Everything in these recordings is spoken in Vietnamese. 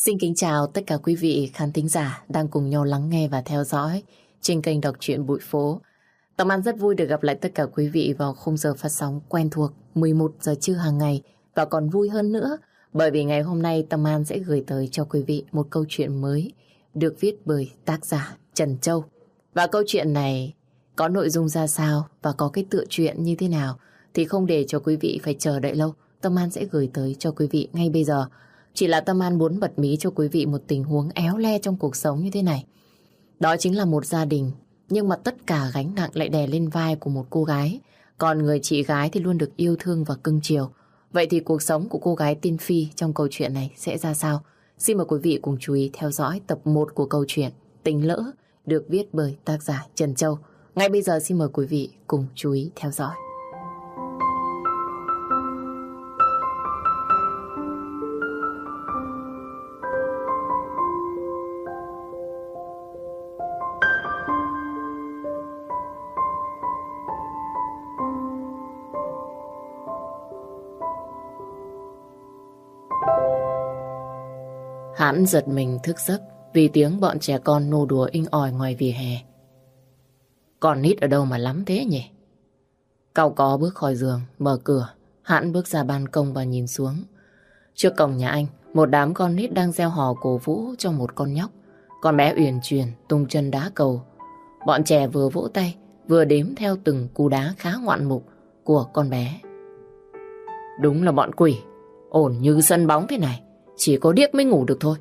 Xin kính chào tất cả quý vị khán thính giả đang cùng nhau lắng nghe và theo dõi trên kênh đọc truyện Bụi Phố. Tâm An rất vui được gặp lại tất cả quý vị vào khung giờ phát sóng quen thuộc 11 giờ trưa hàng ngày, và còn vui hơn nữa bởi vì ngày hôm nay Tâm An sẽ gửi tới cho quý vị một câu chuyện mới được viết bởi tác giả Trần Châu. Và câu chuyện này có nội dung ra sao và có cái tựa truyện như thế nào thì không để cho quý vị phải chờ đợi lâu. Tâm An sẽ gửi tới cho quý vị ngay bây giờ. Chỉ là Tâm An muốn bật mí cho quý vị một tình huống éo le trong cuộc sống như thế này. Đó chính là một gia đình, nhưng mà tất cả gánh nặng lại đè lên vai của một cô gái. Còn người chị gái thì luôn được yêu thương và cưng chiều. Vậy thì cuộc sống của cô gái tên Phi trong câu chuyện này sẽ ra sao? Xin mời quý vị cùng chú ý theo dõi tập 1 của câu chuyện Tình Lỡ được viết bởi tác giả Trần Châu. Ngay bây giờ xin mời quý vị cùng chú ý theo dõi. Hắn giật mình thức giấc vì tiếng bọn trẻ con nô đùa inh ỏi ngoài vỉa hè. Con nít ở đâu mà lắm thế nhỉ? Cau có bước khỏi giường, mở cửa. Hắn bước ra ban công và nhìn xuống. Trước cổng nhà anh, một đám con nít đang reo hò cổ vũ cho một con nhóc. Con bé uyển chuyển tung chân đá cầu. Bọn trẻ vừa vỗ tay, vừa đếm theo từng cú đá khá ngoạn mục của con bé. Đúng là bọn quỷ, ổn như sân bóng thế này. Chỉ có điếc mới ngủ được thôi.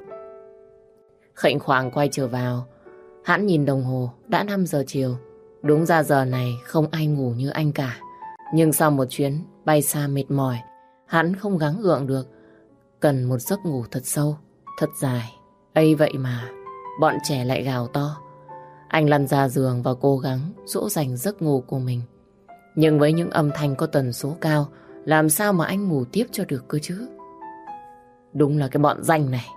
Khệnh khoạng quay trở vào. Hắn nhìn đồng hồ, đã 5 giờ chiều. Đúng ra giờ này không ai ngủ như anh cả. Nhưng sau một chuyến bay xa mệt mỏi, hắn không gắng gượng được. Cần một giấc ngủ thật sâu, thật dài. Ấy vậy mà bọn trẻ lại gào to. Anh lăn ra giường và cố gắng dỗ dành giấc ngủ của mình. Nhưng với những âm thanh có tần số cao, làm sao mà anh ngủ tiếp cho được cơ chứ? Đúng là cái bọn ranh này.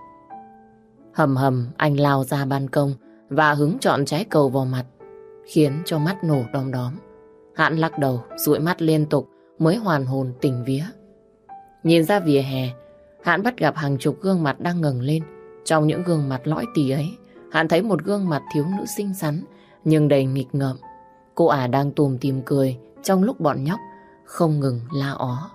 Hầm hầm anh lao ra ban công và hứng trọn trái cầu vào mặt, khiến cho mắt nổ đom đóm. Hắn lắc đầu, dụi mắt liên tục mới hoàn hồn tỉnh vía. Nhìn ra vỉa hè, hắn bắt gặp hàng chục gương mặt đang ngẩng lên. Trong những gương mặt lõi tì ấy, hắn thấy một gương mặt thiếu nữ xinh xắn nhưng đầy nghịch ngợm. Cô ả đang tùm tìm cười trong lúc bọn nhóc không ngừng la ó.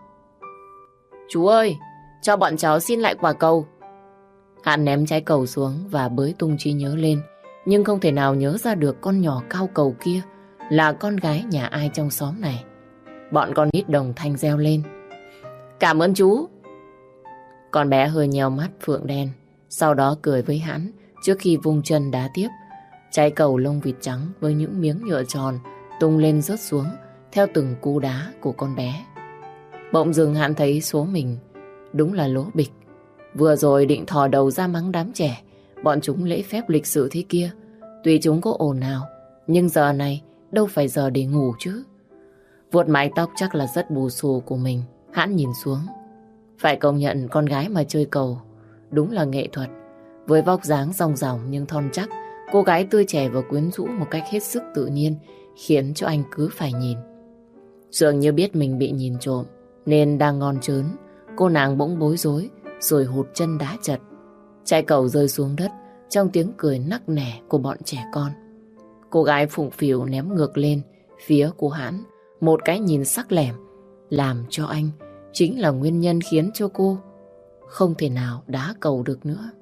Chú ơi, cho bọn cháu xin lại quả cầu. Hắn ném trái cầu xuống và bới tung trí nhớ lên, nhưng không thể nào nhớ ra được con nhỏ cao cầu kia là con gái nhà ai trong xóm này. Bọn con nít đồng thanh reo lên. Cảm ơn chú. Con bé hơi nheo mắt phượng đen, sau đó cười với hắn trước khi vung chân đá tiếp. Trái cầu lông vịt trắng với những miếng nhựa tròn tung lên rớt xuống theo từng cú đá của con bé. Bỗng dưng hắn thấy số mình đúng là lố bịch. Vừa rồi định thò đầu ra mắng đám trẻ, bọn chúng lễ phép lịch sự thế kia. Tuy chúng có ồn ào, nhưng giờ này đâu phải giờ để ngủ chứ. Vuốt mái tóc chắc là rất bù xù của mình, hắn nhìn xuống. Phải công nhận con gái mà chơi cầu đúng là nghệ thuật. Với vóc dáng ròng ròng nhưng thon chắc, cô gái tươi trẻ và quyến rũ một cách hết sức tự nhiên, khiến cho anh cứ phải nhìn. Dường như biết mình bị nhìn trộm nên đang ngon trớn, cô nàng bỗng bối rối rồi hụt chân đá chật. Trái cầu rơi xuống đất trong tiếng cười nắc nẻ của bọn trẻ con. Cô gái phụng phịu ném ngược lên phía của hắn một cái nhìn sắc lẻm, làm cho anh chính là nguyên nhân khiến cho cô không thể nào đá cầu được nữa.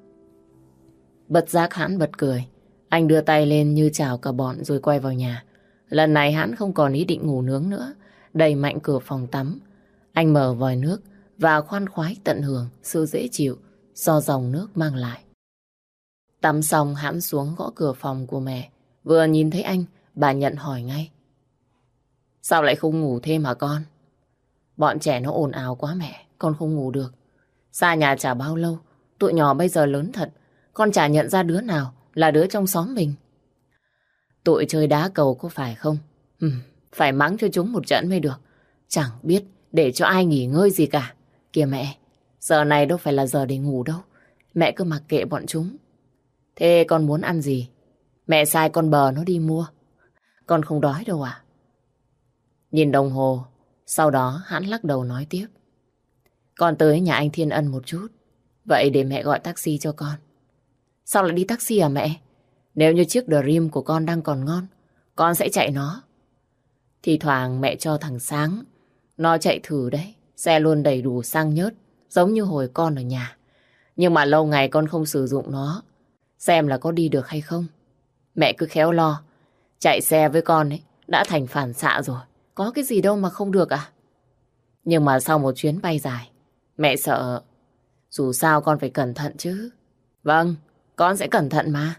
Bất giác hắn bật cười. Anh đưa tay lên như chào cả bọn rồi quay vào nhà. Lần này hắn không còn ý định ngủ nướng nữa. Đẩy mạnh cửa phòng tắm, anh mở vòi nước và khoan khoái tận hưởng sự dễ chịu do dòng nước mang lại. Tắm xong hắn xuống gõ cửa phòng của mẹ. Vừa nhìn thấy anh, bà Nhận hỏi ngay. Sao lại không ngủ thêm hả con? Bọn trẻ nó ồn ào quá mẹ, con không ngủ được. Xa nhà chả bao lâu, tụi nhỏ bây giờ lớn thật, con chả nhận ra đứa nào là đứa trong xóm mình. Tụi chơi đá cầu có phải không? Phải mắng cho chúng một trận mới được. Chẳng biết để cho ai nghỉ ngơi gì cả. Kìa mẹ, giờ này đâu phải là giờ để ngủ đâu. Mẹ cứ mặc kệ bọn chúng. Thế con muốn ăn gì? Mẹ sai con bờ nó đi mua. Con không đói đâu à? Nhìn đồng hồ, sau đó hắn lắc đầu nói tiếp. Con tới nhà anh Thiên Ân một chút. Vậy để mẹ gọi taxi cho con. Sao lại đi taxi à mẹ? Nếu như chiếc Dream của con đang còn ngon, con sẽ chạy nó. Thì thoảng mẹ cho thằng Sáng nó chạy thử đấy. Xe luôn đầy đủ xăng nhớt, giống như hồi con ở nhà. Nhưng mà lâu ngày con không sử dụng nó, xem là có đi được hay không. Mẹ cứ khéo lo. Chạy xe với con ấy đã thành phản xạ rồi. Có cái gì đâu mà không được à? Nhưng mà sau một chuyến bay dài, mẹ sợ. Dù sao con phải cẩn thận chứ. Vâng, con sẽ cẩn thận mà.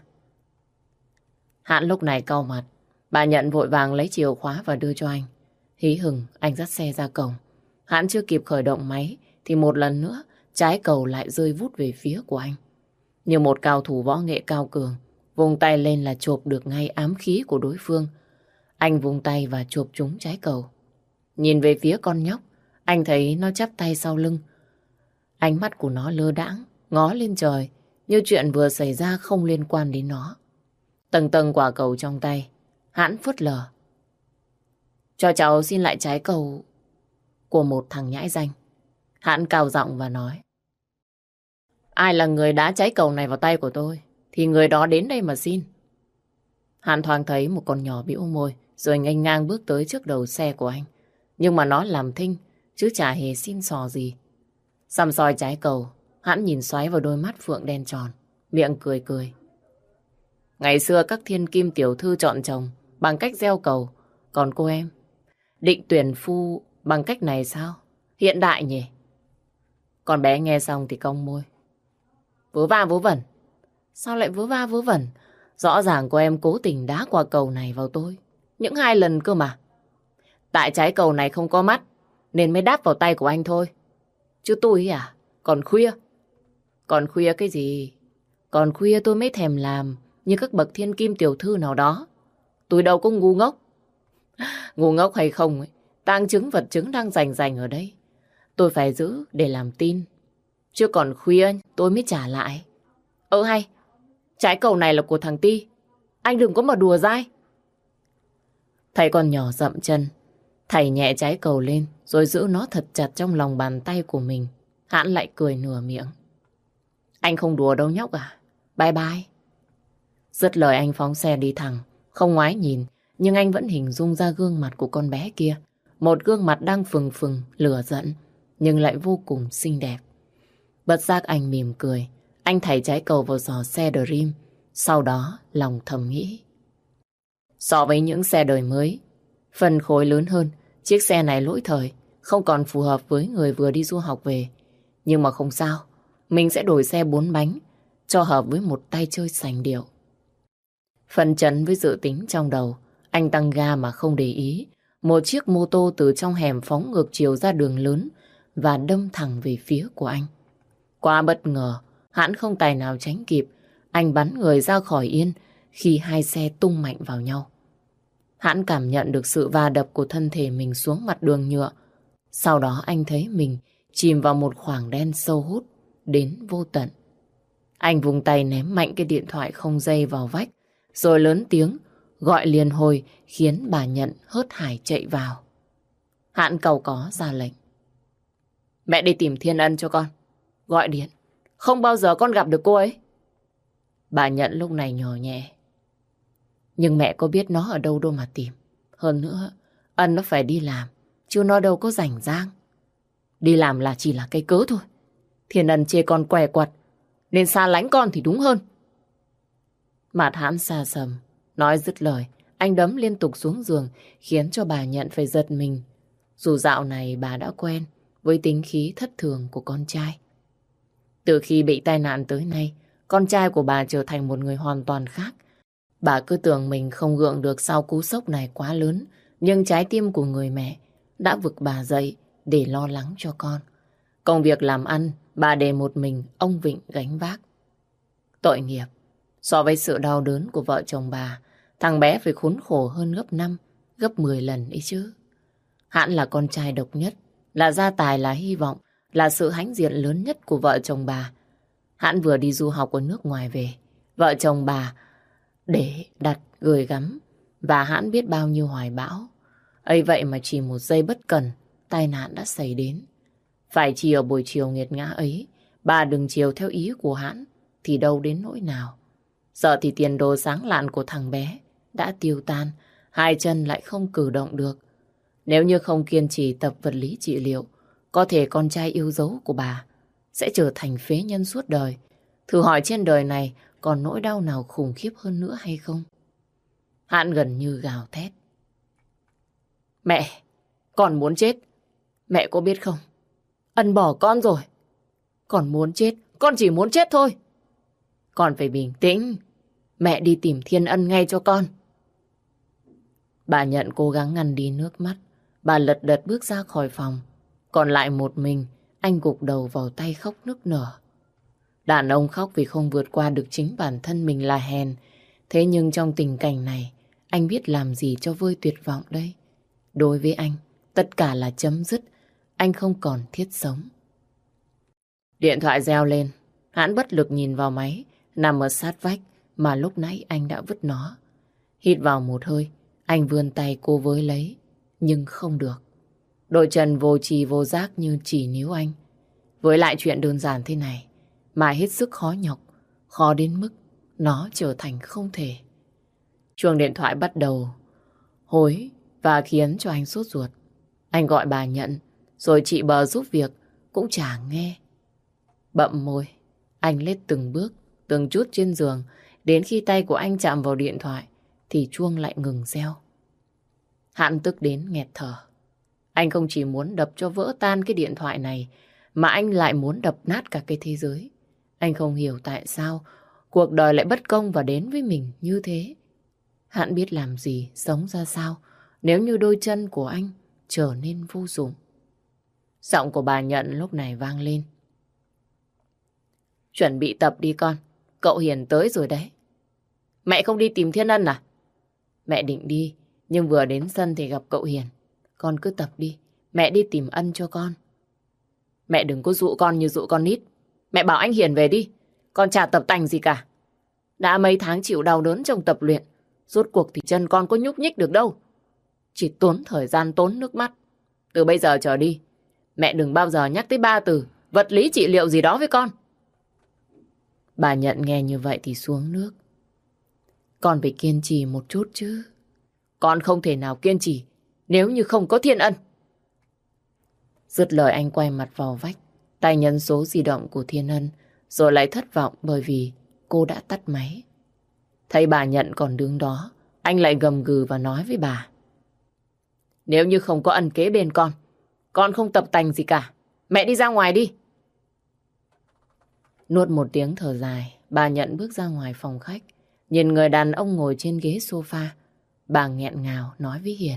Hãn lúc này cau mặt. Bà Nhận vội vàng lấy chìa khóa và đưa cho anh. Hí hửng anh dắt xe ra cổng. Hãn chưa kịp khởi động máy thì một lần nữa trái cầu lại rơi vút về phía của anh. Như một cao thủ võ nghệ cao cường, vùng tay lên là chộp được ngay ám khí của đối phương. Anh vùng tay và chộp trúng trái cầu. Nhìn về phía con nhóc, anh thấy nó chắp tay sau lưng. Ánh mắt của nó lơ đãng, ngó lên trời, như chuyện vừa xảy ra không liên quan đến nó. Tầng tầng quả cầu trong tay, Hãn phớt lờ. Cho cháu xin lại trái cầu của một thằng nhãi danh. Hãn cao giọng và nói. Ai là người đá trái cầu này vào tay của tôi, thì người đó đến đây mà xin. Hãn thoáng thấy một con nhỏ bĩu môi, rồi nghênh ngang bước tới trước đầu xe của anh. Nhưng mà nó làm thinh, chứ chả hề xin xò gì. Săm soi trái cầu, Hãn nhìn xoáy vào đôi mắt phượng đen tròn, miệng cười cười. Ngày xưa các thiên kim tiểu thư chọn chồng bằng cách gieo cầu, còn cô em định tuyển phu bằng cách này sao? Hiện đại nhỉ? Con bé nghe xong thì cong môi. Vớ va vớ vẩn. Sao lại vớ va vớ vẩn? Rõ ràng cô em cố tình đá quả cầu này vào tôi. Những 2 lần cơ mà. Tại trái cầu này không có mắt, nên mới đáp vào tay của anh thôi. Chứ tôi à? Còn khuya. Còn khuya cái gì? Còn khuya tôi mới thèm làm như các bậc thiên kim tiểu thư nào đó. Tôi đâu có ngu ngốc. Ngu ngốc hay không ấy, tang chứng vật chứng đang rành ở đây. Tôi phải giữ để làm tin. Chứ còn khuya tôi mới trả lại. Hay, trái cầu này là của thằng Ti. Anh đừng có mà đùa dai. Thấy con nhỏ dậm chân, thảy nhẹ trái cầu lên rồi giữ nó thật chặt trong lòng bàn tay của mình. Hãn lại cười nửa miệng. Anh không đùa đâu nhóc à. Bye bye. Dứt lời anh phóng xe đi thẳng, không ngoái nhìn, nhưng anh vẫn hình dung ra gương mặt của con bé kia. Một gương mặt đang phừng phừng, lửa giận, nhưng lại vô cùng xinh đẹp. Bất giác anh mỉm cười, anh thảy trái cầu vào giỏ xe Dream, sau đó lòng thầm nghĩ. So với những xe đời mới, phần khối lớn hơn, chiếc xe này lỗi thời, không còn phù hợp với người vừa đi du học về. Nhưng mà không sao, mình sẽ đổi xe 4 bánh, cho hợp với một tay chơi sành điệu. Phân chấn với dự tính trong đầu, anh tăng ga mà không để ý. Một chiếc mô tô từ trong hẻm phóng ngược chiều ra đường lớn và đâm thẳng về phía của anh. Quá bất ngờ, Hãn không tài nào tránh kịp. Anh bắn người ra khỏi yên khi 2 xe tung mạnh vào nhau. Hãn cảm nhận được sự va đập của thân thể mình xuống mặt đường nhựa. Sau đó anh thấy mình chìm vào một khoảng đen sâu hút đến vô tận. Anh vùng tay ném mạnh cái điện thoại không dây vào vách, rồi lớn tiếng gọi liền hồi khiến bà Nhận hớt hải chạy vào. Hãn cầu có ra lệnh. Mẹ đi tìm Thiên Ân cho con. Gọi điện. Không bao giờ con gặp được cô ấy. Bà Nhận lúc này nhỏ nhẹ. Nhưng mẹ có biết nó ở đâu đâu mà tìm. Hơn nữa, Ân nó phải đi làm, chứ nó đâu có rảnh rang. Đi làm là chỉ là cái cớ thôi. Thiên Ân chê con què quặt, nên xa lánh con thì đúng hơn. Mặt Hãn xa sầm. Nói dứt lời, anh đấm liên tục xuống giường, khiến cho bà Nhận phải giật mình. Dù dạo này bà đã quen với tính khí thất thường của con trai. Từ khi bị tai nạn tới nay, con trai của bà trở thành một người hoàn toàn khác. Bà cứ tưởng mình không gượng được sau cú sốc này quá lớn, nhưng trái tim của người mẹ đã vực bà dậy để lo lắng cho con. Công việc làm ăn, bà để một mình ông Vịnh gánh vác. Tội nghiệp, so với sự đau đớn của vợ chồng bà, thằng bé phải khốn khổ hơn gấp 5, gấp 10 lần ấy chứ. Hãn là con trai độc nhất, là gia tài, là hy vọng, là sự hãnh diện lớn nhất của vợ chồng bà. Hãn vừa đi du học ở nước ngoài về, vợ chồng bà để đặt gửi gắm, và Hãn biết bao nhiêu hoài bão. Ấy vậy mà chỉ một giây bất cẩn, tai nạn đã xảy đến. Phải chỉ ở buổi chiều nghiệt ngã ấy, Bà đừng chiều theo ý của hắn thì đâu đến nỗi nào. Sợ thì tiền đồ sáng lạn của thằng bé đã tiêu tan, hai chân lại không cử động được. Nếu như không kiên trì tập vật lý trị liệu, có thể con trai yêu dấu của bà sẽ trở thành phế nhân suốt đời. Thử hỏi trên đời này còn nỗi đau nào khủng khiếp hơn nữa hay không? Hạn gần như gào thét. Mẹ, con muốn chết. Mẹ có biết không? Ân bỏ con rồi. Con muốn chết, con chỉ muốn chết thôi. Con phải bình tĩnh. Mẹ đi tìm Thiên Ân ngay cho con. Bà Nhận cố gắng ngăn đi nước mắt. Bà lật đật bước ra khỏi phòng. Còn lại một mình, anh gục đầu vào tay khóc nức nở. Đàn ông khóc vì không vượt qua được chính bản thân mình là hèn. Thế nhưng trong tình cảnh này, anh biết làm gì cho vơi tuyệt vọng đây. Đối với anh, tất cả là chấm dứt. Anh không còn thiết sống. Điện thoại reo lên. Hắn bất lực nhìn vào máy, nằm ở sát vách mà lúc nãy anh đã vứt nó. Hít vào một hơi, anh vươn tay cô với lấy, nhưng không được. Đôi chân vô tri vô giác như chỉ níu anh. Với lại chuyện đơn giản thế này, mà hết sức khó nhọc, khó đến mức nó trở thành không thể. Chuông điện thoại bắt đầu hối và khiến cho anh sốt ruột. Anh gọi bà Nhận, rồi chị Bờ giúp việc cũng chả nghe. Bậm môi, anh lết từng bước, từng chút trên giường, đến khi tay của anh chạm vào điện thoại thì chuông lại ngừng reo. Hắn tức đến nghẹt thở. Anh không chỉ muốn đập cho vỡ tan cái điện thoại này, mà anh lại muốn đập nát cả cái thế giới. Anh không hiểu tại sao cuộc đời lại bất công và đến với mình như thế. Hắn biết làm gì, sống ra sao nếu như đôi chân của anh trở nên vô dụng. Giọng của bà Nhận lúc này vang lên. Chuẩn bị tập đi con, cậu Hiền tới rồi đấy. Mẹ không đi tìm Thiên Ân à? Mẹ định đi, nhưng vừa đến sân thì gặp cậu Hiền. Con cứ tập đi, mẹ đi tìm Ân cho con. Mẹ đừng có dụ con như dụ con nít. Mẹ bảo anh Hiền về đi, con chả tập tành gì cả. Đã mấy tháng chịu đau đớn trong tập luyện, rốt cuộc thì chân con có nhúc nhích được đâu. Chỉ tốn thời gian, tốn nước mắt. Từ bây giờ trở đi, mẹ đừng bao giờ nhắc tới 3 từ vật lý trị liệu gì đó với con. Bà Nhận nghe như vậy thì xuống nước. Con phải kiên trì một chút chứ. Con không thể nào kiên trì nếu như không có Thiên Ân. Dứt lời anh quay mặt vào vách, tay nhấn số di động của Thiên Ân, rồi lại thất vọng bởi vì cô đã tắt máy. Thấy bà Nhận còn đứng đó, anh lại gầm gừ và nói với bà. Nếu như không có Ân kế bên con không tập tành gì cả. Mẹ đi ra ngoài đi. Nuốt một tiếng thở dài, bà Nhận bước ra ngoài phòng khách, nhìn người đàn ông ngồi trên ghế sofa. Bà nghẹn ngào nói với Hiền.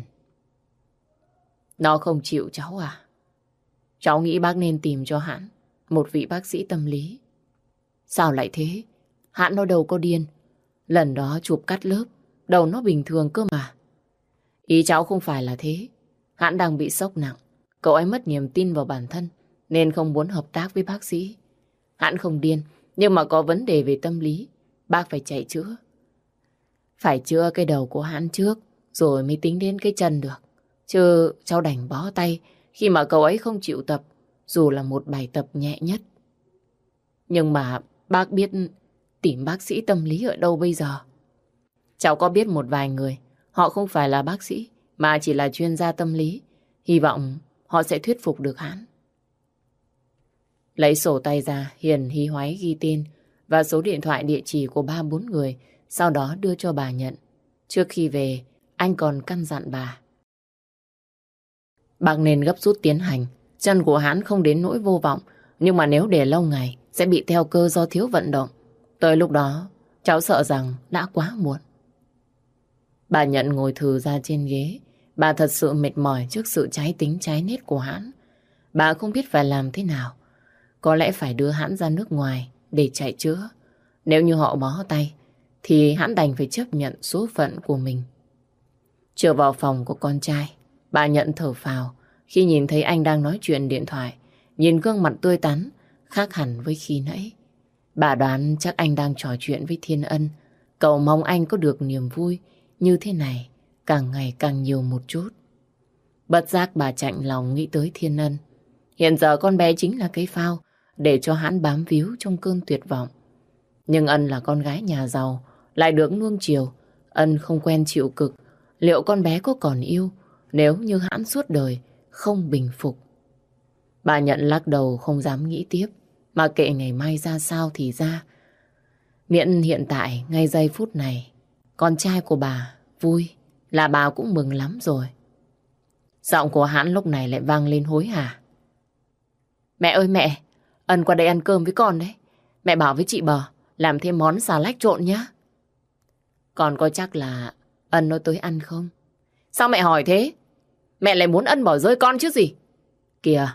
Nó không chịu cháu à? Cháu nghĩ bác nên tìm cho hắn một vị bác sĩ tâm lý. Sao lại thế? Hắn nó đâu có điên. Lần đó chụp cắt lớp, đầu nó bình thường cơ mà. Ý cháu không phải là thế. Hắn đang bị sốc nặng. Cậu ấy mất niềm tin vào bản thân nên không muốn hợp tác với bác sĩ. Hắn không điên, nhưng mà có vấn đề về tâm lý. Bác phải chạy chữa. Phải chữa cái đầu của hắn trước, rồi mới tính đến cái chân được. Chứ cháu đành bó tay khi mà cậu ấy không chịu tập, dù là một bài tập nhẹ nhất. Nhưng mà bác biết tìm bác sĩ tâm lý ở đâu bây giờ? Cháu có biết một vài người, họ không phải là bác sĩ, mà chỉ là chuyên gia tâm lý. Hy vọng họ sẽ thuyết phục được hắn. Lấy sổ tay ra, Hiền hí hoáy ghi tên và số điện thoại địa chỉ của 3-4 người, sau đó đưa cho bà Nhận. Trước khi về, anh còn căn dặn bà. Bác nên gấp rút tiến hành. Chân của hắn không đến nỗi vô vọng, nhưng mà nếu để lâu ngày sẽ bị teo cơ do thiếu vận động. Tới lúc đó, cháu sợ rằng đã quá muộn. Bà Nhận ngồi thừ ra trên ghế. Bà thật sự mệt mỏi trước sự trái tính trái nết của hắn. Bà không biết phải làm thế nào. Có lẽ phải đưa hắn ra nước ngoài để chạy chữa. Nếu như họ bó tay thì hắn đành phải chấp nhận số phận của mình. Trở vào phòng của con trai, bà Nhận thở phào khi nhìn thấy anh đang nói chuyện điện thoại, nhìn gương mặt tươi tắn khác hẳn với khi nãy. Bà đoán chắc anh đang trò chuyện với Thiên Ân, cầu mong anh có được niềm vui như thế này càng ngày càng nhiều một chút. Bất giác bà chạnh lòng nghĩ tới Thiên Ân. Hiện giờ con bé chính là cái phao để cho hắn bám víu trong cơn tuyệt vọng. Nhưng Ân là con gái nhà giàu, lại được nuông chiều. Ân không quen chịu cực. Liệu con bé có còn yêu nếu như hắn suốt đời không bình phục? Bà Nhận lắc đầu không dám nghĩ tiếp, mà kệ ngày mai ra sao thì ra. Miễn hiện tại, ngay giây phút này, con trai của bà vui là bà cũng mừng lắm rồi. Giọng của hắn lúc này lại vang lên hối hả. Mẹ ơi mẹ, Ân qua đây ăn cơm với con đấy. Mẹ bảo với chị Bờ làm thêm món xà lách trộn nhá. Con có chắc là Ân nó tới ăn không? Sao mẹ hỏi thế? Mẹ lại muốn Ân bỏ rơi con chứ gì? Kìa.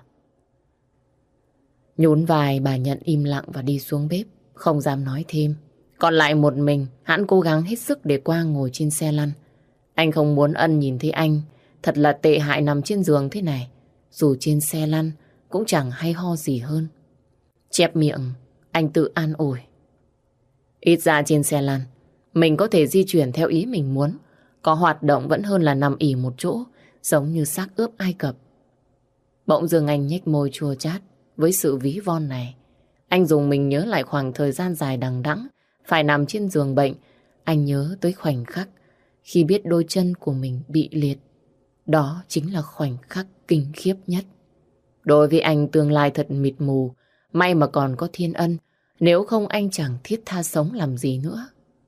Nhún vai, bà Nhận im lặng và đi xuống bếp, không dám nói thêm. Còn lại một mình, hắn cố gắng hết sức để qua ngồi trên xe lăn. Anh không muốn Ân nhìn thấy anh thật là tệ hại nằm trên giường thế này. Dù trên xe lăn cũng chẳng hay ho gì hơn. Chép miệng, anh tự an ủi. Ít ra trên xe lăn, mình có thể di chuyển theo ý mình muốn. Có hoạt động vẫn hơn là nằm ỉ một chỗ, giống như xác ướp Ai Cập. Bỗng dưng anh nhếch môi chua chát với sự ví von này. Anh dùng mình nhớ lại khoảng thời gian dài đằng đẵng phải nằm trên giường bệnh. Anh nhớ tới khoảnh khắc khi biết đôi chân của mình bị liệt. Đó chính là khoảnh khắc kinh khiếp nhất. Đối với anh, tương lai thật mịt mù. May mà còn có Thiên Ân, nếu không anh chẳng thiết tha sống làm gì nữa.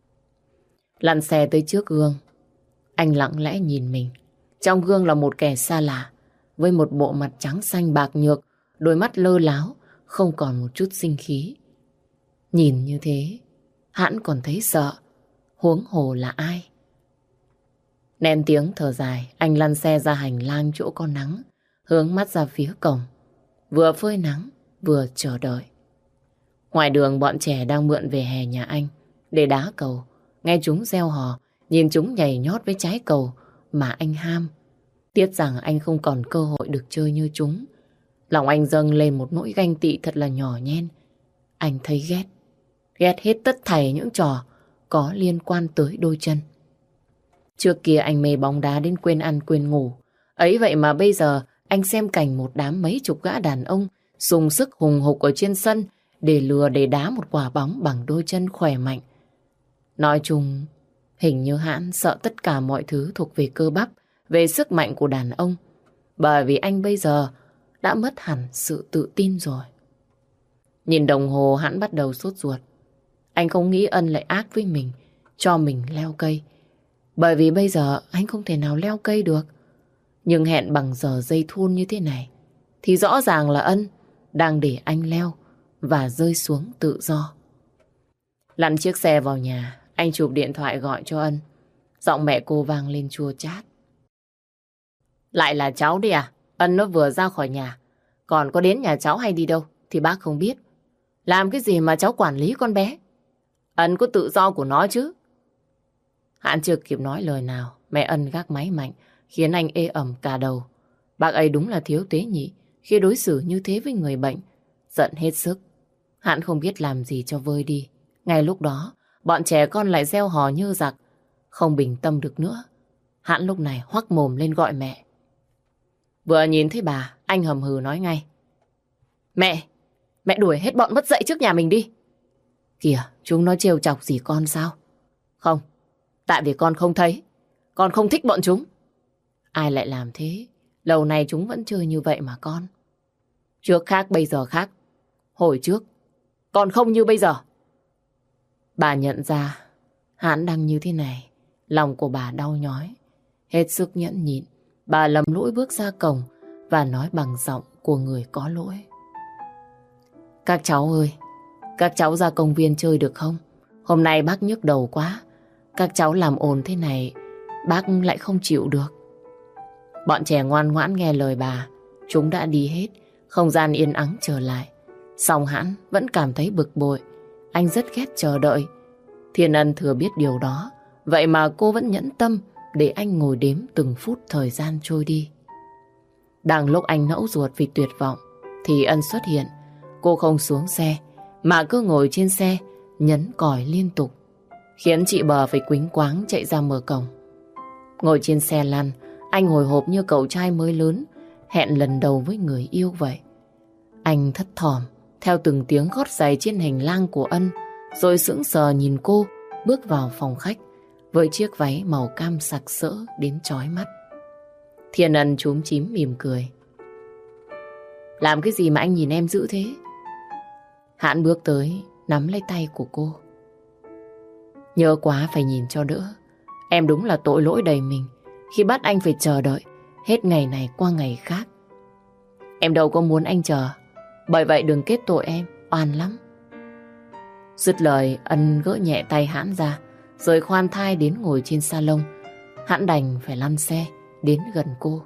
Lặn xe tới trước gương, anh lặng lẽ nhìn mình. Trong gương là một kẻ xa lạ, với một bộ mặt trắng xanh bạc nhược, đôi mắt lơ láo, không còn một chút sinh khí. Nhìn như thế, hắn còn thấy sợ, huống hồ là ai. Nén tiếng thở dài, anh lăn xe ra hành lang chỗ có nắng, hướng mắt ra phía cổng, vừa phơi nắng, vừa chờ đợi. Ngoài đường, bọn trẻ đang mượn về hè nhà anh để đá cầu. Nghe chúng reo hò, nhìn chúng nhảy nhót với trái cầu mà anh ham. Tiếc rằng anh không còn cơ hội được chơi như chúng. Lòng anh dâng lên một nỗi ganh tị thật là nhỏ nhen. Anh thấy ghét. Ghét hết tất thảy những trò có liên quan tới đôi chân. Trước kia anh mê bóng đá đến quên ăn quên ngủ. Ấy vậy mà bây giờ anh xem cảnh một đám mấy chục gã đàn ông dùng sức hùng hục ở trên sân để lừa để đá một quả bóng bằng đôi chân khỏe mạnh. Nói chung, hình như hắn sợ tất cả mọi thứ thuộc về cơ bắp, về sức mạnh của đàn ông. Bởi vì anh bây giờ đã mất hẳn sự tự tin rồi. Nhìn đồng hồ, hắn bắt đầu sốt ruột. Anh không nghĩ Ân lại ác với mình, cho mình leo cây. Bởi vì bây giờ anh không thể nào leo cây được. Nhưng hẹn bằng giờ dây thun như thế này thì rõ ràng là Ân đang để anh leo và rơi xuống tự do. Lăn chiếc xe vào nhà, anh chụp điện thoại gọi cho Ân. Giọng mẹ cô vang lên chua chát. Lại là cháu đi à? Ân nó vừa ra khỏi nhà, còn có đến nhà cháu hay đi đâu thì bác không biết. Làm cái gì mà cháu quản lý con bé? Ân có tự do của nó chứ. Hắn chưa kịp nói lời nào, mẹ Ân gác máy mạnh, khiến anh ê ẩm cả đầu. Bác ấy đúng là thiếu tế nhị khi đối xử như thế với người bệnh. Giận hết sức, hắn không biết làm gì cho vơi đi. Ngay lúc đó, bọn trẻ con lại reo hò như giặc. Không bình tâm được nữa, hắn lúc này hoắc mồm lên gọi mẹ. Vừa nhìn thấy bà, anh hầm hừ nói ngay. Mẹ đuổi hết bọn mất dạy trước nhà mình đi. Kìa, chúng nó trêu chọc gì con sao? Không, tại vì con không thấy. Con không thích bọn chúng. Ai lại làm thế? Lâu nay chúng vẫn chơi như vậy mà con. Trước khác bây giờ khác. Hồi trước con không như bây giờ. Bà nhận ra hắn đang như thế này, lòng của bà đau nhói. Hết sức nhẫn nhịn, bà lầm lũi bước ra cổng và nói bằng giọng của người có lỗi. Các cháu ơi, các cháu ra công viên chơi được không? Hôm nay bác nhức đầu quá. Các cháu làm ồn thế này, bác lại không chịu được. Bọn trẻ ngoan ngoãn nghe lời bà. Chúng đã đi hết, không gian yên ắng trở lại. Song hắn vẫn cảm thấy bực bội. Anh rất ghét chờ đợi. Thiên Ân thừa biết điều đó, vậy mà cô vẫn nhẫn tâm để anh ngồi đếm từng phút thời gian trôi đi. Đang lúc anh nẫu ruột vì tuyệt vọng thì Ân xuất hiện. Cô không xuống xe mà cứ ngồi trên xe nhấn còi liên tục, khiến chị Bờ phải quýnh quáng chạy ra mở cổng. Ngồi trên xe lăn, anh hồi hộp như cậu trai mới lớn hẹn lần đầu với người yêu vậy. Anh thất thỏm theo từng tiếng gót giày trên hành lang của Ân, rồi sững sờ nhìn cô bước vào phòng khách với chiếc váy màu cam sặc sỡ đến chói mắt. Thiên Ân chúm chím mỉm cười. Làm cái gì mà anh nhìn em dữ thế? Hãn bước tới nắm lấy tay của cô. Nhớ quá phải nhìn cho đỡ. Em đúng là tội lỗi đầy mình khi bắt anh phải chờ đợi hết ngày này qua ngày khác. Em đâu có muốn anh chờ, bởi vậy đừng kết tội em, oan lắm. Dứt lời, Ân gỡ nhẹ tay Hãn ra, rồi khoan thai đến ngồi trên salon. Hãn đành phải lăn xe đến gần cô.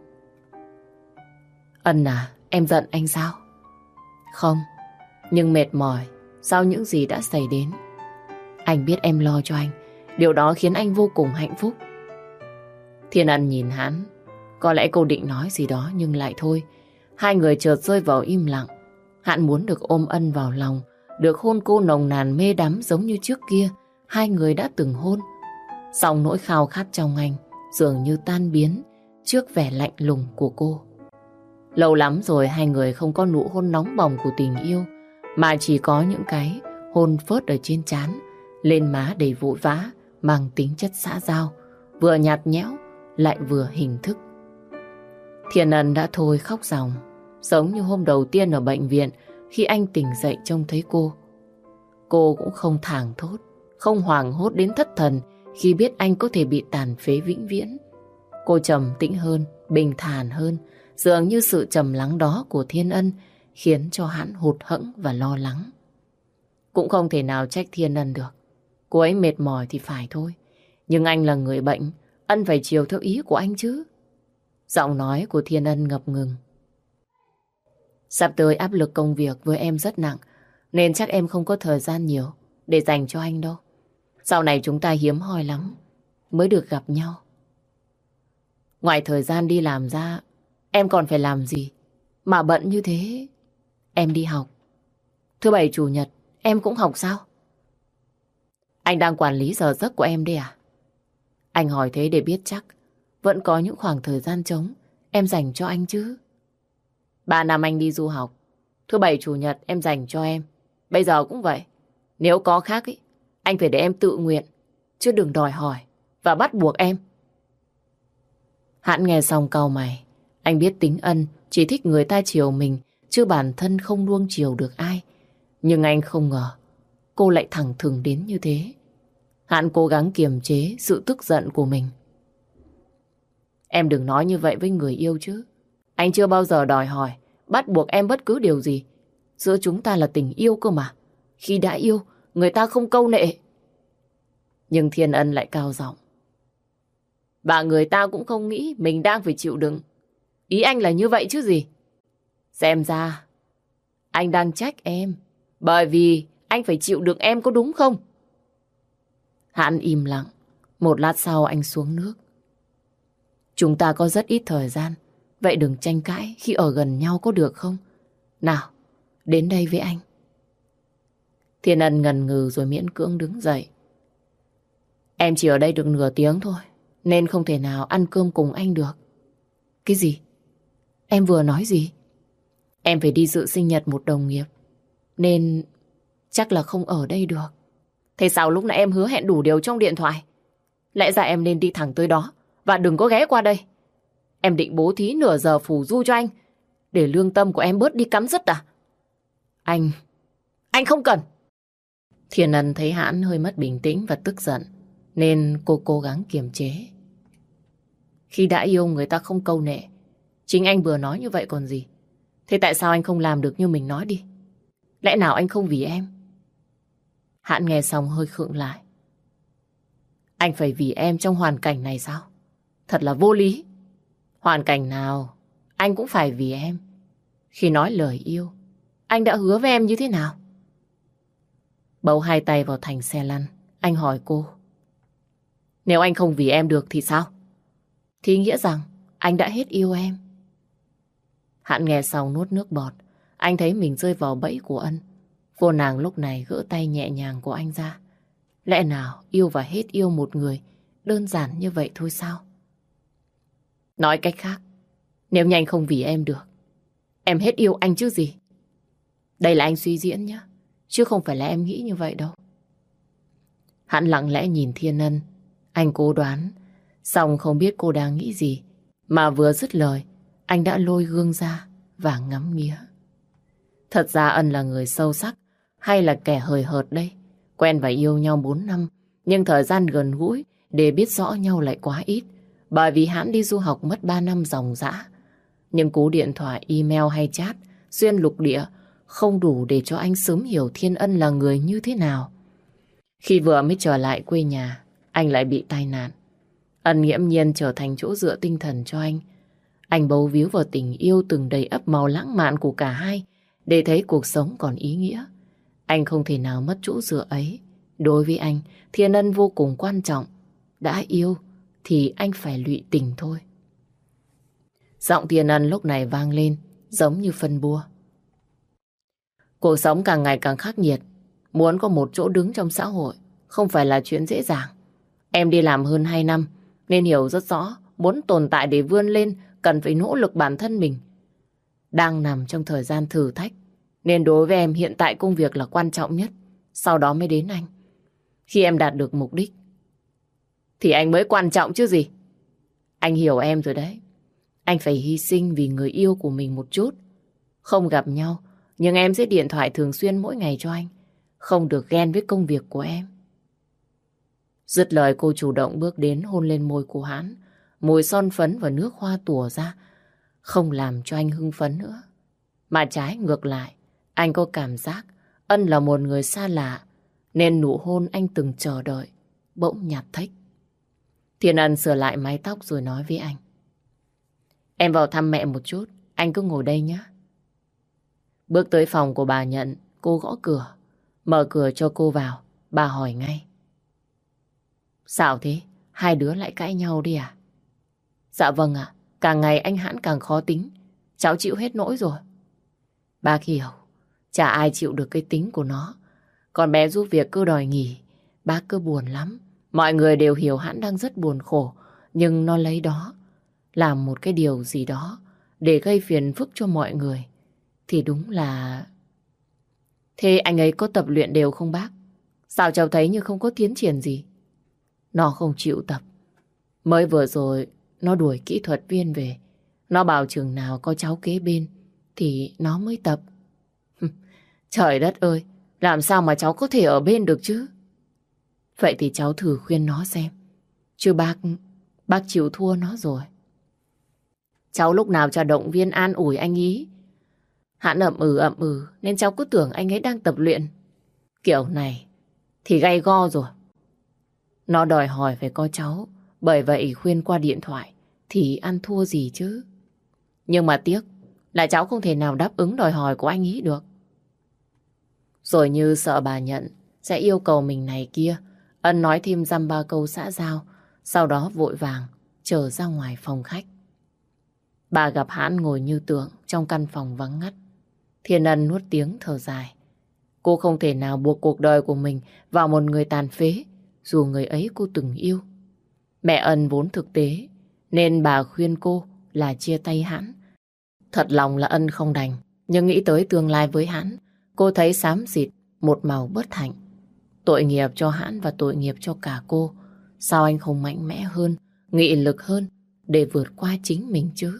Ân à, em giận anh sao? Không, nhưng mệt mỏi sau những gì đã xảy đến. Anh biết em lo cho anh, điều đó khiến anh vô cùng hạnh phúc. Thiên Ân nhìn Hãn, có lẽ cô định nói gì đó nhưng lại thôi. Hai người chợt rơi vào im lặng. Hãn muốn được ôm Ân vào lòng, được hôn cô nồng nàn mê đắm giống như trước kia hai người đã từng hôn. Song nỗi khao khát trong anh dường như tan biến trước vẻ lạnh lùng của cô. Lâu lắm rồi hai người không có nụ hôn nóng bỏng của tình yêu, mà chỉ có những cái hôn phớt ở trên trán, lên má đầy vội vã, mang tính chất xã giao, vừa nhạt nhẽo lại vừa hình thức. Thiên Ân đã thôi khóc ròng, giống như hôm đầu tiên ở bệnh viện khi anh tỉnh dậy trông thấy cô. Cô cũng không thảng thốt, không hoảng hốt đến thất thần khi biết anh có thể bị tàn phế vĩnh viễn. Cô trầm tĩnh hơn, bình thản hơn, dường như sự trầm lắng đó của Thiên Ân khiến cho Hãn hụt hẫng và lo lắng. Cũng không thể nào trách Thiên Ân được. Cô ấy mệt mỏi thì phải thôi, nhưng anh là người bệnh, Ân phải chiều theo ý của anh chứ. Giọng nói của Thiên Ân ngập ngừng. Sắp tới áp lực công việc với em rất nặng, nên chắc em không có thời gian nhiều để dành cho anh đâu. Sau này chúng ta hiếm hoi lắm mới được gặp nhau. Ngoài thời gian đi làm ra, em còn phải làm gì mà bận như thế? Em đi học. Thứ bảy chủ nhật em cũng học sao? Anh đang quản lý giờ giấc của em đây à? Anh hỏi thế để biết chắc vẫn có những khoảng thời gian trống em dành cho anh chứ. 3 năm anh đi du học, thứ bảy chủ nhật em dành cho em. Bây giờ cũng vậy. Nếu có khác ý, anh phải để em tự nguyện, chứ đừng đòi hỏi và bắt buộc em. Hãn nghe xong cau mày. Anh biết tính Ân chỉ thích người ta chiều mình, chứ bản thân không nuông chiều được ai. Nhưng anh không ngờ cô lại thẳng thừng đến như thế. Hãn cố gắng kiềm chế sự tức giận của mình. Em đừng nói như vậy với người yêu chứ. Anh chưa bao giờ đòi hỏi, bắt buộc em bất cứ điều gì. Giữa chúng ta là tình yêu cơ mà. Khi đã yêu, người ta không câu nệ. Nhưng Thiên Ân lại cao giọng. Và người ta cũng không nghĩ mình đang phải chịu đựng. Ý anh là như vậy chứ gì? Xem ra, anh đang trách em. Bởi vì anh phải chịu đựng em, có đúng không? Hãn im lặng. Một lát sau anh xuống nước. Chúng ta có rất ít thời gian, vậy đừng tranh cãi khi ở gần nhau có được không? Nào, đến đây với anh. Thiên Ân ngần ngừ rồi miễn cưỡng đứng dậy. Em chỉ ở đây được nửa tiếng thôi, nên không thể nào ăn cơm cùng anh được. Cái gì? Em vừa nói gì? Em phải đi dự sinh nhật một đồng nghiệp, nên chắc là không ở đây được. Thế sao lúc nãy em hứa hẹn đủ điều trong điện thoại? Lẽ ra em nên đi thẳng tới đó và đừng có ghé qua đây. Em định bố thí nửa giờ phù du cho anh để lương tâm của em bớt đi cắn rứt à? Anh không cần. Thiên Ân thấy Hãn hơi mất bình tĩnh và tức giận, nên cô cố gắng kiềm chế. Khi đã yêu người ta không câu nệ. Chính anh vừa nói như vậy còn gì. Thế tại sao anh không làm được như mình nói đi? Lẽ nào anh không vì em? Hãn nghe xong hơi khựng lại. Anh phải vì em trong hoàn cảnh này sao? Thật là vô lý. Hoàn cảnh nào anh cũng phải vì em. Khi nói lời yêu, anh đã hứa với em như thế nào? Bấu hai tay vào thành xe lăn, anh hỏi cô. Nếu anh không vì em được thì sao? Thì nghĩa rằng anh đã hết yêu em. Hãn nghe xong nuốt nước bọt. Anh thấy mình rơi vào bẫy của Ân. Cô nàng lúc này gỡ tay nhẹ nhàng của anh ra. Lẽ nào yêu và hết yêu một người đơn giản như vậy thôi sao? Nói cách khác, nếu như anh không vì em được, em hết yêu anh chứ gì? Đây là anh suy diễn nhá, chứ không phải là em nghĩ như vậy đâu. Hắn lặng lẽ nhìn Thiên Ân. Anh cố đoán, xong không biết cô đang nghĩ gì. Mà vừa dứt lời, anh đã lôi gương ra và ngắm nghía. Thật ra Ân là người sâu sắc hay là kẻ hời hợt đây? Quen và yêu nhau 4 năm, nhưng thời gian gần gũi để biết rõ nhau lại quá ít. Bởi vì hắn đi du học mất 3 năm ròng rã. Nhưng cú điện thoại, email hay chat xuyên lục địa không đủ để cho anh sớm hiểu Thiên Ân là người như thế nào. Khi vừa mới trở lại quê nhà, anh lại bị tai nạn. Ân nghiễm nhiên trở thành chỗ dựa tinh thần cho anh. Anh bấu víu vào tình yêu từng đầy ắp màu lãng mạn của cả hai để thấy cuộc sống còn ý nghĩa. Anh không thể nào mất chỗ dựa ấy. Đối với anh, Thiên Ân vô cùng quan trọng. Đã yêu thì anh phải lụy tình thôi. Giọng Thiên Ân lúc này vang lên giống như phân bua. Cuộc sống càng ngày càng khắc nghiệt. Muốn có một chỗ đứng trong xã hội không phải là chuyện dễ dàng. Em đi làm hơn 2 năm nên hiểu rất rõ muốn tồn tại để vươn lên cần phải nỗ lực bản thân mình. Đang nằm trong thời gian thử thách nên đối với em hiện tại công việc là quan trọng nhất. Sau đó mới đến anh. Khi em đạt được mục đích thì anh mới quan trọng chứ gì. Anh hiểu em rồi đấy. Anh phải hy sinh vì người yêu của mình một chút. Không gặp nhau nhưng em sẽ điện thoại thường xuyên mỗi ngày cho anh. Không được ghen với công việc của em. Dứt lời cô chủ động bước đến hôn lên môi của hắn. Mùi son phấn và nước hoa tủa ra. Không làm cho anh hưng phấn nữa. Mà trái ngược lại, anh có cảm giác Ân là một người xa lạ. Nên nụ hôn anh từng chờ đợi bỗng nhạt thách. Thiên Ân sửa lại mái tóc rồi nói với anh. Em vào thăm mẹ một chút. Anh cứ ngồi đây nhé. Bước tới phòng của bà Nhận, cô gõ cửa. Mở cửa cho cô vào. Bà hỏi ngay. Sao thế? Hai đứa lại cãi nhau đi à? Dạ vâng ạ. Càng ngày anh Hãn càng khó tính. Cháu chịu hết nỗi rồi. Bác hiểu. Chả ai chịu được cái tính của nó. Còn bé giúp việc cứ đòi nghỉ. Bác cứ buồn lắm. Mọi người đều hiểu Hãn đang rất buồn khổ. Nhưng nó lấy đó làm một cái điều gì đó để gây phiền phức cho mọi người. Thì đúng là... Thế anh ấy có tập luyện đều không bác? Sao cháu thấy như không có tiến triển gì? Nó không chịu tập. Mới vừa rồi nó đuổi kỹ thuật viên về. Nó bảo chừng nào có cháu kế bên thì nó mới tập. Trời đất ơi, làm sao mà cháu có thể ở bên được chứ? Vậy thì cháu thử khuyên nó xem. Chứ bác chịu thua nó rồi. Cháu lúc nào cho động viên an ủi anh ý. Hãn ậm ừ nên cháu cứ tưởng anh ấy đang tập luyện. Kiểu này thì gay go rồi. Nó đòi hỏi phải có cháu. Bởi vậy khuyên qua điện thoại thì ăn thua gì chứ. Nhưng mà tiếc là cháu không thể nào đáp ứng đòi hỏi của anh ý được. Rồi như sợ bà Nhận sẽ yêu cầu mình này kia, Ân nói thêm dăm ba câu xã giao. Sau đó vội vàng trở ra ngoài phòng khách. Bà gặp Hãn ngồi như tượng trong căn phòng vắng ngắt. Thiên Ân nuốt tiếng thở dài. Cô không thể nào buộc cuộc đời của mình vào một người tàn phế, dù người ấy cô từng yêu. Mẹ Ân vốn thực tế, nên bà khuyên cô là chia tay Hãn. Thật lòng là Ân không đành, nhưng nghĩ tới tương lai với Hãn, cô thấy xám xịt một màu bất hạnh. Tội nghiệp cho Hãn và tội nghiệp cho cả cô. Sao anh không mạnh mẽ hơn, nghị lực hơn để vượt qua chính mình chứ?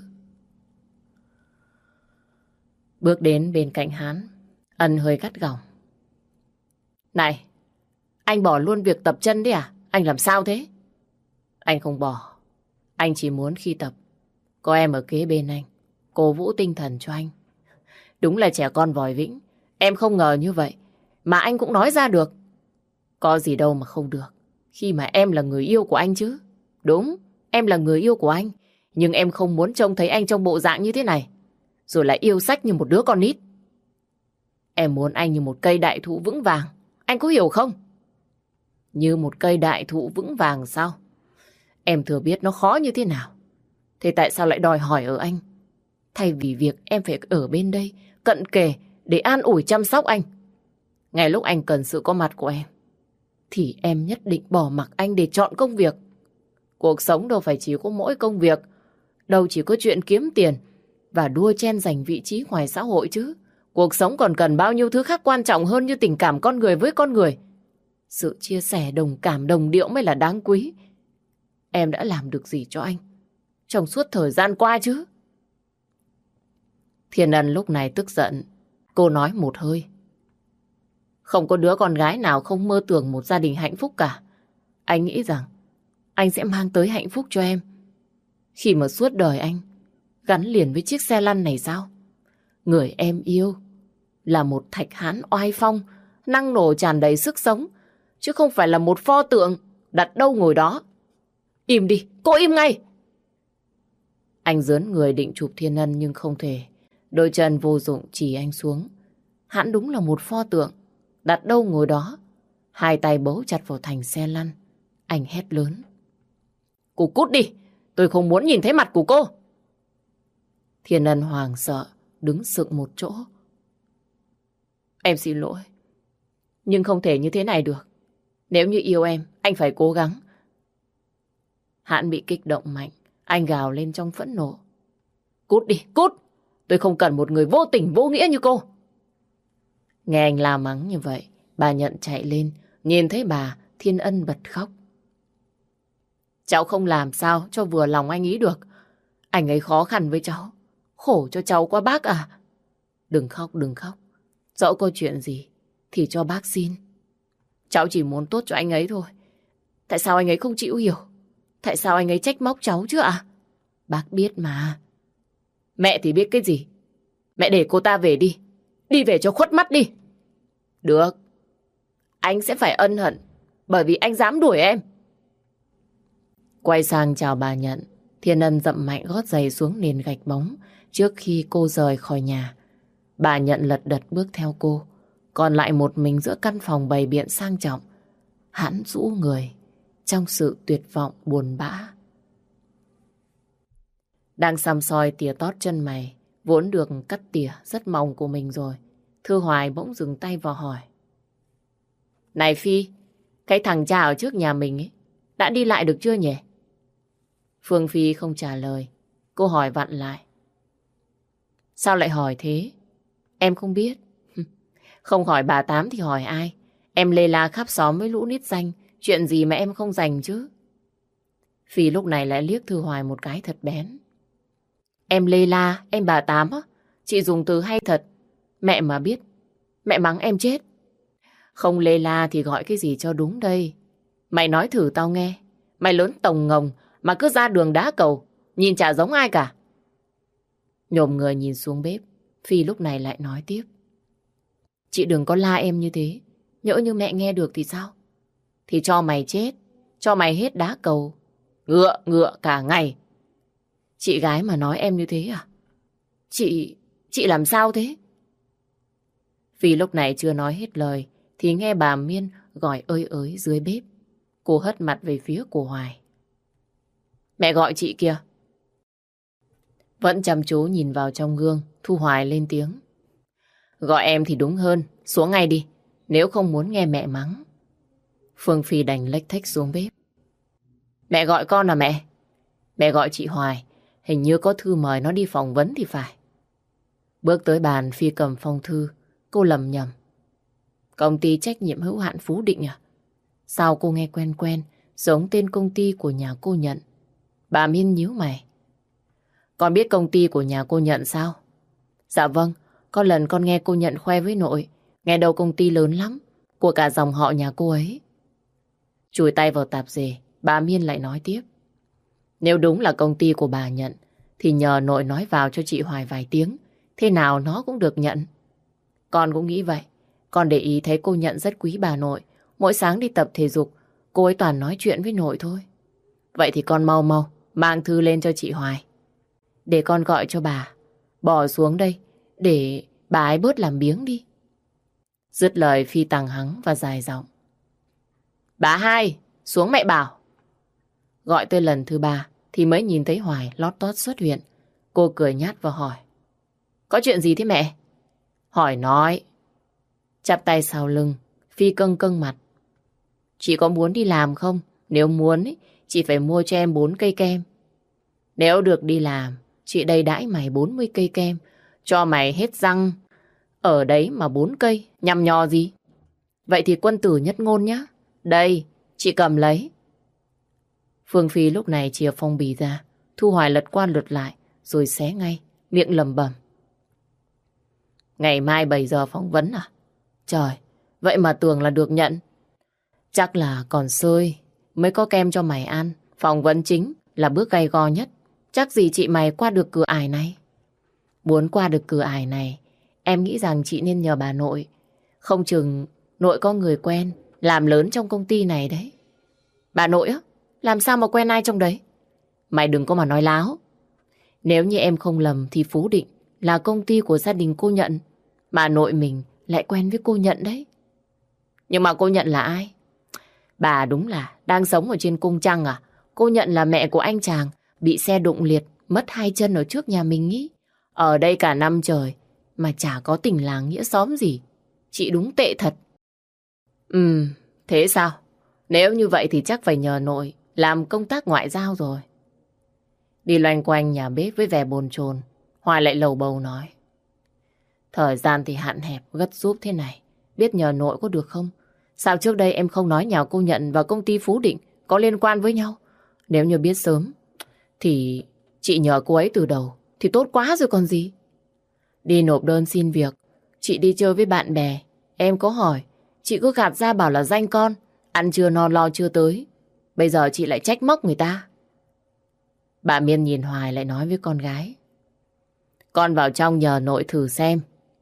Bước đến bên cạnh Hãn, Ân hơi gắt gỏng. Này, anh bỏ luôn việc tập chân đi à? Anh làm sao thế? Anh không bỏ. Anh chỉ muốn khi tập có em ở kế bên anh, cổ vũ tinh thần cho anh. Đúng là trẻ con vòi vĩnh. Em không ngờ như vậy mà anh cũng nói ra được. Có gì đâu mà không được, khi mà em là người yêu của anh chứ. Đúng, em là người yêu của anh, nhưng em không muốn trông thấy anh trong bộ dạng như thế này, rồi lại yêu sách như một đứa con nít. Em muốn anh như một cây đại thụ vững vàng. Anh có hiểu không? Như một cây đại thụ vững vàng sao? Em thừa biết nó khó như thế nào. Thế tại sao lại đòi hỏi ở anh? Thay vì việc em phải ở bên đây, cận kề để an ủi chăm sóc anh, ngay lúc anh cần sự có mặt của em, thì em nhất định bỏ mặc anh để chọn công việc. Cuộc sống đâu phải chỉ có mỗi công việc, đâu chỉ có chuyện kiếm tiền và đua chen giành vị trí ngoài xã hội chứ. Cuộc sống còn cần bao nhiêu thứ khác quan trọng hơn như tình cảm con người với con người. Sự chia sẻ, đồng cảm, đồng điệu mới là đáng quý. Em đã làm được gì cho anh trong suốt thời gian qua chứ? Thiên Ân lúc này tức giận. Cô nói một hơi. Không có đứa con gái nào không mơ tưởng một gia đình hạnh phúc cả. Anh nghĩ rằng anh sẽ mang tới hạnh phúc cho em khi mà suốt đời anh gắn liền với chiếc xe lăn này sao? Người em yêu là một thạch hãn oai phong, năng nổ tràn đầy sức sống, chứ không phải là một pho tượng đặt đâu ngồi đó. Im đi, cô im ngay! Anh giớn người định chụp Thiên Ân nhưng không thể. Đôi chân vô dụng chỉ anh xuống. Hắn đúng là một pho tượng đặt đâu ngồi đó. Hai tay bấu chặt vào thành xe lăn. Anh hét lớn. Cô cút đi, tôi không muốn nhìn thấy mặt của cô. Thiên Ân hoảng sợ, đứng sững một chỗ. Em xin lỗi, nhưng không thể như thế này được. Nếu như yêu em, anh phải cố gắng. Hắn bị kích động mạnh, anh gào lên trong phẫn nộ. Cút đi, cút! Tôi không cần một người vô tình vô nghĩa như cô. Nghe anh la mắng như vậy, bà Nhận chạy lên, nhìn thấy bà, Thiên Ân bật khóc. Cháu không làm sao cho vừa lòng anh ý được. Anh ấy khó khăn với cháu. Khổ cho cháu quá bác à. Đừng khóc, đừng khóc. Dẫu có chuyện gì thì cho bác xin. Cháu chỉ muốn tốt cho anh ấy thôi. Tại sao anh ấy không chịu hiểu? Tại sao anh ấy trách móc cháu chứ ạ? Bác biết mà. Mẹ thì biết cái gì? Mẹ để cô ta về đi. Đi về cho khuất mắt đi. Được. Anh sẽ phải ân hận bởi vì anh dám đuổi em. Quay sang chào bà Nhận, Thiên Ân dậm mạnh gót giày xuống nền gạch bóng trước khi cô rời khỏi nhà. Bà Nhận lật đật bước theo cô, còn lại một mình giữa căn phòng bày biện sang trọng. Hắn rũ người trong sự tuyệt vọng buồn bã. Đang săm soi tỉa tót chân mày, vốn được cắt tỉa rất mỏng của mình rồi. Thư Hoài bỗng dừng tay vào hỏi. Này Phi, cái thằng cha ở trước nhà mình ấy, đã đi lại được chưa nhỉ? Phương Phi không trả lời. Cô hỏi vặn lại. Sao lại hỏi thế? Em không biết. Không hỏi bà Tám thì hỏi ai? Em lê la khắp xóm với lũ nít danh. Chuyện gì mà em không dành chứ? Phi lúc này lại liếc Thư Hoài một cái thật bén. Em lê la, em bà Tám á? Chị dùng từ hay thật. Mẹ mà biết, mẹ mắng em chết. Không lê la thì gọi cái gì cho đúng đây? Mày nói thử tao nghe. Mày lớn tồng ngồng mà cứ ra đường đá cầu, nhìn chả giống ai cả. Nhổm người nhìn xuống bếp, Phi lúc này lại nói tiếp. Chị đừng có la em như thế. Nhỡ như mẹ nghe được thì sao? Thì cho mày chết, cho mày hết đá cầu. Ngựa cả ngày. Chị gái mà nói em như thế à? Chị làm sao thế? Phi lúc này chưa nói hết lời thì nghe bà Miên gọi ơi ới dưới bếp. Cô hất mặt về phía của Hoài. Mẹ gọi chị kìa. Vẫn chăm chú nhìn vào trong gương, Thu Hoài lên tiếng. Gọi em thì đúng hơn, xuống ngay đi, nếu không muốn nghe mẹ mắng. Phương Phi đành lếch thếch xuống bếp. Mẹ gọi con à mẹ? Mẹ gọi chị Hoài, hình như có thư mời nó đi phỏng vấn thì phải. Bước tới bàn, Phi cầm phong thư, cô lầm nhầm. Công ty trách nhiệm hữu hạn Phú Định à? Sao cô nghe quen quen, giống tên công ty của nhà cô Nhận. Bà Miên nhíu mày. Con biết công ty của nhà cô Nhận sao? Dạ vâng, có lần con nghe cô Nhận khoe với nội, nghe đâu công ty lớn lắm, của cả dòng họ nhà cô ấy. Chùi tay vào tạp dề, bà Miên lại nói tiếp. Nếu đúng là công ty của bà Nhận, thì nhờ nội nói vào cho chị Hoài vài tiếng, thế nào nó cũng được nhận. Con cũng nghĩ vậy, con để ý thấy cô Nhận rất quý bà nội, mỗi sáng đi tập thể dục, cô ấy toàn nói chuyện với nội thôi. Vậy thì con mau mang thư lên cho chị Hoài. Để con gọi cho bà, bỏ xuống đây, để bà ấy bớt làm biếng đi. Dứt lời Phi tằng hắng và dài giọng. Bà hai, xuống mẹ bảo. Gọi tới lần thứ 3 thì mới nhìn thấy Hoài lót tót xuất hiện. Cô cười nhát và hỏi. Có chuyện gì thế mẹ? Hỏi nói. Chắp tay sau lưng, Phi căng mặt. Chị có muốn đi làm không? Nếu muốn, chị phải mua cho em 4 cây kem. Nếu được đi làm, chị đầy đãi mày 40 cây kem, cho mày hết răng Ở đấy mà 4 cây, nhằm nhò gì? Vậy thì quân tử nhất ngôn nhá. Đây, chị cầm lấy. Phương Phi lúc này chìa phong bì ra. Thu Hoài lật qua lật lại, rồi xé ngay, miệng lẩm bẩm. Ngày mai 7 giờ phỏng vấn à? Trời, vậy mà tưởng là được nhận. Chắc là còn xơi, mới có kem cho mày ăn. Phỏng vấn chính là bước gay go nhất. Chắc gì chị mày qua được cửa ải này. Muốn qua được cửa ải này, em nghĩ rằng chị nên nhờ bà nội. Không chừng nội có người quen, làm lớn trong công ty này đấy. Bà nội á? Làm sao mà quen ai trong đấy? Mày đừng có mà nói láo. Nếu như em không lầm thì Phú Định là công ty của gia đình cô Nhận. Bà nội mình lại quen với cô Nhận đấy. Nhưng mà cô Nhận là ai? Bà đúng là đang sống ở trên cung trăng à? Cô Nhận là mẹ của anh chàng bị xe đụng liệt, mất 2 chân ở trước nhà mình ý. Ở đây cả năm trời mà chả có tình làng nghĩa xóm gì. Chị đúng tệ thật. Thế sao? Nếu như vậy thì chắc phải nhờ nội làm công tác ngoại giao rồi. Đi loanh quanh nhà bếp với vẻ bồn chồn, Hoài lại lầu bầu nói. Thời gian thì hạn hẹp, gấp rút thế này. Biết nhờ nội có được không? Sao trước đây em không nói nhà cô Nhận và công ty Phú Định có liên quan với nhau? Nếu như biết sớm thì chị nhờ cô ấy từ đầu thì tốt quá rồi còn gì. Đi nộp đơn xin việc, chị đi chơi với bạn bè. Em có hỏi, chị cứ gạt ra bảo là danh con, ăn chưa no lo chưa tới. Bây giờ chị lại trách móc người ta. Bà Miên nhìn Hoài lại nói với con gái. Con vào trong nhờ nội thử xem.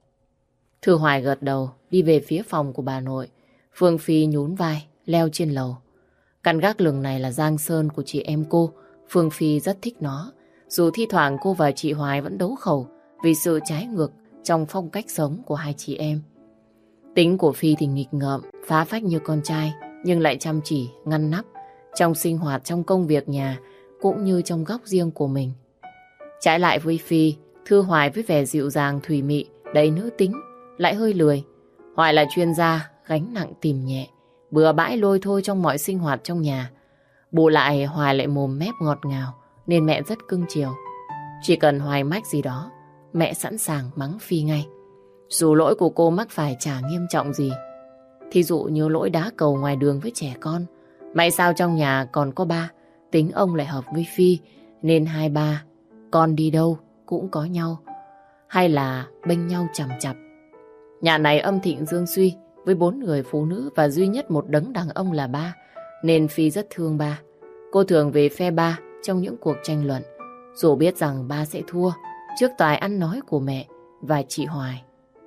Thư Hoài gật đầu, đi về phía phòng của bà nội. Phương Phi nhún vai, leo trên lầu. Căn gác lửng này là giang sơn của chị em cô. Phương Phi rất thích nó. Dù thi thoảng cô và chị Hoài vẫn đấu khẩu vì sự trái ngược trong phong cách sống của hai chị em. Tính của Phi thì nghịch ngợm, phá phách như con trai, nhưng lại chăm chỉ, ngăn nắp trong sinh hoạt, trong công việc nhà, cũng như trong góc riêng của mình. Trái lại với Phi, Thư Hoài với vẻ dịu dàng thùy mị, đầy nữ tính, lại hơi lười. Hoài là chuyên gia, gánh nặng tìm nhẹ, bừa bãi lôi thôi trong mọi sinh hoạt trong nhà. Bù lại Hoài lại mồm mép ngọt ngào, nên mẹ rất cưng chiều. Chỉ cần Hoài mách gì đó, mẹ sẵn sàng mắng Phi ngay. Dù lỗi của cô mắc phải chả nghiêm trọng gì. Thí dụ như lỗi đá cầu ngoài đường với trẻ con. May sao trong nhà còn có ba, tính ông lại hợp với Phi, nên hai ba con đi đâu cũng có nhau, hay là bênh nhau chằm chặp. Nhà này âm thịnh dương suy, với 4 người phụ nữ và duy nhất một đấng đàn ông là ba, nên Phi rất thương ba. Cô thường về phe ba trong những cuộc tranh luận, dù biết rằng ba sẽ thua trước tài ăn nói của mẹ và chị Hoài.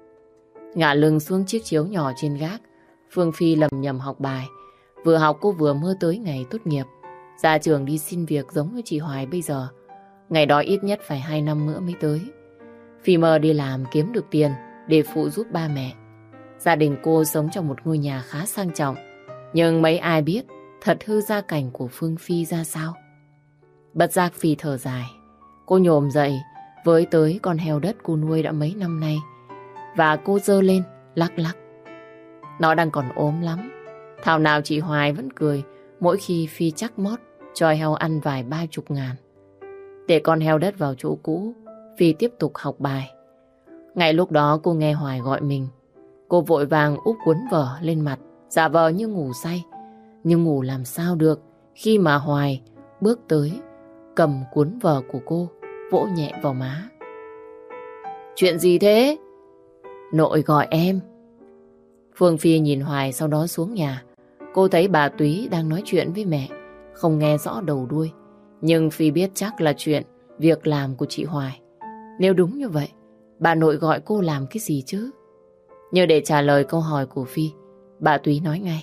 Ngả lưng xuống chiếc chiếu nhỏ trên gác, Phương Phi lầm nhầm học bài. Vừa học cô vừa mơ tới ngày tốt nghiệp, ra trường đi xin việc giống như chị Hoài bây giờ. Ngày đó ít nhất phải 2 năm nữa mới tới. Phi mơ đi làm kiếm được tiền để phụ giúp ba mẹ. Gia đình cô sống trong một ngôi nhà khá sang trọng, nhưng mấy ai biết thật hư gia cảnh của Phương Phi ra sao. Bất giác Phi thở dài. Cô nhổm dậy với tới con heo đất cô nuôi đã mấy năm nay, và cô giơ lên lắc lắc. Nó đang còn ốm lắm. Thảo nào chị Hoài vẫn cười mỗi khi Phi chắc mót cho heo ăn vài 30 ngàn. Để con heo đất vào chỗ cũ, Phi tiếp tục học bài. Ngay lúc đó cô nghe Hoài gọi mình. Cô vội vàng úp cuốn vở lên mặt, giả vờ như ngủ say. Nhưng ngủ làm sao được khi mà Hoài bước tới, cầm cuốn vở của cô, vỗ nhẹ vào má. Chuyện gì thế? Nội gọi em. Phương Phi nhìn Hoài sau đó xuống nhà. Cô thấy bà Túy đang nói chuyện với mẹ, không nghe rõ đầu đuôi. Nhưng Phi biết chắc là chuyện việc làm của chị Hoài. Nếu đúng như vậy, bà nội gọi cô làm cái gì chứ? Như để trả lời câu hỏi của Phi, bà Túy nói ngay.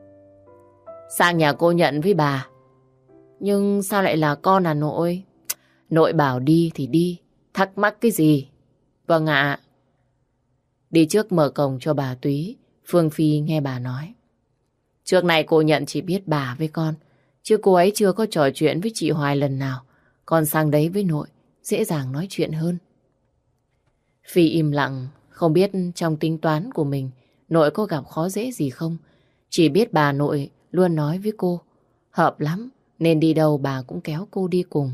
Sang nhà cô Nhận với bà. Nhưng sao lại là con à nội? Nội bảo đi thì đi, thắc mắc cái gì? Vâng ạ. Đi trước mở cổng cho bà Túy, Phương Phi nghe bà nói. Trước này cô Nhận chỉ biết bà với con, chứ cô ấy chưa có trò chuyện với chị Hoài lần nào. Con sang đấy với nội, dễ dàng nói chuyện hơn. Phi im lặng, không biết trong tính toán của mình, nội có gặp khó dễ gì không. Chỉ biết bà nội luôn nói với cô, hợp lắm, nên đi đâu bà cũng kéo cô đi cùng.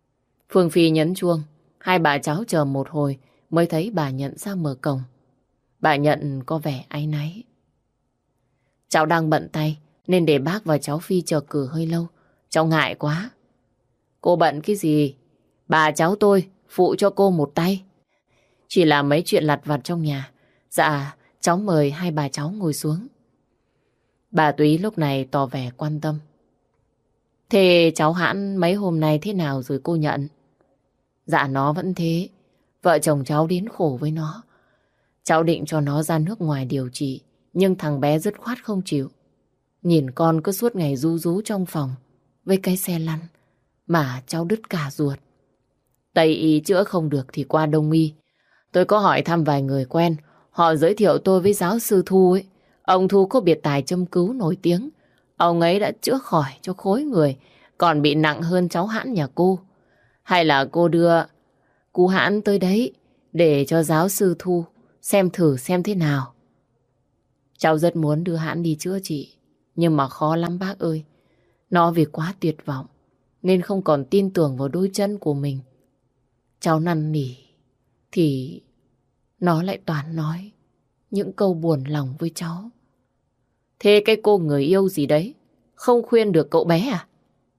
Phương Phi nhấn chuông, hai bà cháu chờ một hồi mới thấy bà Nhận ra mở cổng. Bà Nhận có vẻ áy náy. Cháu đang bận tay nên để bác và cháu Phi chờ cửa hơi lâu. Cháu ngại quá. Cô bận cái gì? Bà cháu tôi phụ cho cô một tay. Chỉ là mấy chuyện lặt vặt trong nhà. Dạ, cháu mời hai bà cháu ngồi xuống. Bà Túy lúc này tỏ vẻ quan tâm. Thế cháu Hãn mấy hôm nay thế nào rồi cô Nhận? Dạ nó vẫn thế. Vợ chồng cháu đến khổ với nó. Cháu định cho nó ra nước ngoài điều trị, nhưng thằng bé dứt khoát không chịu. Nhìn con cứ suốt ngày ru rú trong phòng với cái xe lăn mà cháu đứt cả ruột. Tây y chữa không được thì qua Đông y. Tôi có hỏi thăm vài người quen, họ giới thiệu tôi với giáo sư Thu ấy. Ông Thu có biệt tài châm cứu nổi tiếng. Ông ấy đã chữa khỏi cho khối người, còn bị nặng hơn cháu Hãn nhà cô. Hay là cô đưa cô Hãn tới đấy để cho giáo sư Thu xem thử xem thế nào. Cháu rất muốn đưa Hãn đi chữa trị, nhưng mà khó lắm bác ơi. Nó vì quá tuyệt vọng nên không còn tin tưởng vào đôi chân của mình. Cháu năn nỉ thì nó lại toàn nói những câu buồn lòng với cháu. Thế cái cô người yêu gì đấy không khuyên được cậu bé à?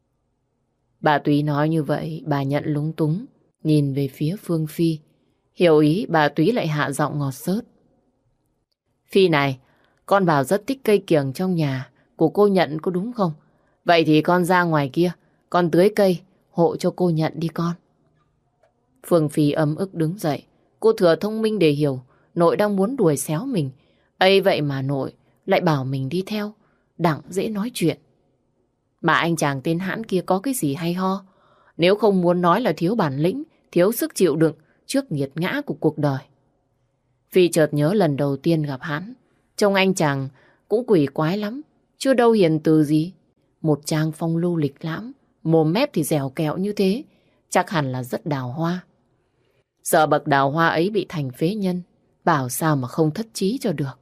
Bà Túy nói như vậy, bà Nhận lúng túng nhìn về phía Phương Phi. Hiểu ý, bà Túy lại hạ giọng ngọt xớt. Phi này, con bảo rất thích cây kiểng trong nhà của cô Nhận có đúng không? Vậy thì con ra ngoài kia, con tưới cây, hộ cho cô Nhận đi con. Phương Phi ấm ức đứng dậy. Cô thừa thông minh để hiểu nội đang muốn đuổi xéo mình. Ấy vậy mà nội lại bảo mình đi theo, đặng dễ nói chuyện. Mà anh chàng tên Hãn kia có cái gì hay ho? Nếu không muốn nói là thiếu bản lĩnh, thiếu sức chịu đựng trước nghiệt ngã của cuộc đời. Phi chợt nhớ lần đầu tiên gặp Hãn, trông anh chàng cũng quỷ quái lắm, chưa đâu hiền từ gì. Một trang phong lưu lịch lãm, mồm mép thì dẻo kẹo như thế, chắc hẳn là rất đào hoa. Sợ bậc đào hoa ấy bị thành phế nhân, bảo sao mà không thất trí cho được.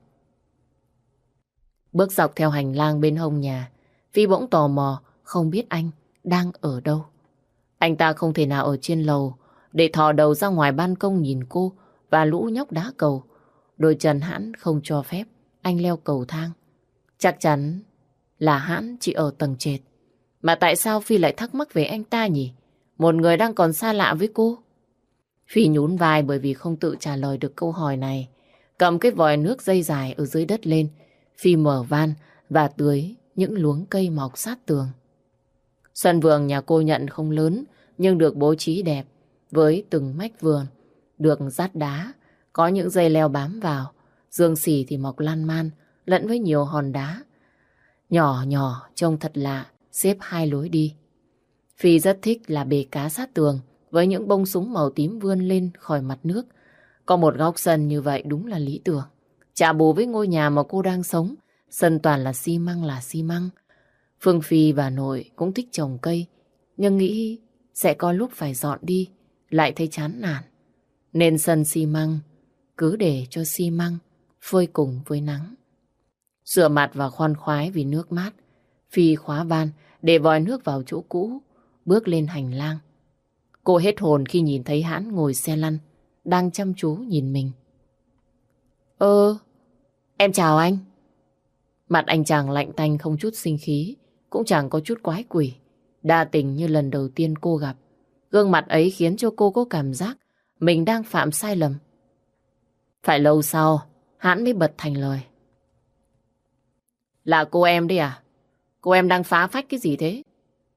Bước dọc theo hành lang bên hông nhà, Phi bỗng tò mò không biết anh đang ở đâu. Anh ta không thể nào ở trên lầu để thò đầu ra ngoài ban công nhìn cô và lũ nhóc đá cầu. Đôi chân Hãn không cho phép anh leo cầu thang. Chắc chắn là Hãn chỉ ở tầng trệt. Mà tại sao Phi lại thắc mắc về anh ta nhỉ? Một người đang còn xa lạ với cô. Phi nhún vai bởi vì không tự trả lời được câu hỏi này. Cầm cái vòi nước dây dài ở dưới đất lên, Phi mở van và tưới những luống cây mọc sát tường. Sân vườn nhà cô Nhận không lớn, nhưng được bố trí đẹp, với từng mách vườn được dát đá, có những dây leo bám vào, dương xì thì mọc lan man, lẫn với nhiều hòn đá. Nhỏ nhỏ, trông thật lạ, xếp hai lối đi. Phi rất thích là bể cá sát tường, với những bông súng màu tím vươn lên khỏi mặt nước. Có một góc sân như vậy đúng là lý tưởng. Chả bù với ngôi nhà mà cô đang sống, sân toàn là xi măng là xi măng. Phương Phi và nội cũng thích trồng cây, nhưng nghĩ sẽ có lúc phải dọn đi, lại thấy chán nản. Nên sân xi măng cứ để cho xi măng phơi cùng với nắng. Rửa mặt và khoan khoái vì nước mát, Phi khóa van để vòi nước vào chỗ cũ, bước lên hành lang. Cô hết hồn khi nhìn thấy Hãn ngồi xe lăn, đang chăm chú nhìn mình. Em chào anh. Mặt anh chàng lạnh tanh không chút sinh khí, cũng chẳng có chút quái quỷ. Đa tình như lần đầu tiên cô gặp. Gương mặt ấy khiến cho cô có cảm giác mình đang phạm sai lầm. Phải lâu sau, Hãn mới bật thành lời. Là cô em đấy à? Cô em đang phá phách cái gì thế?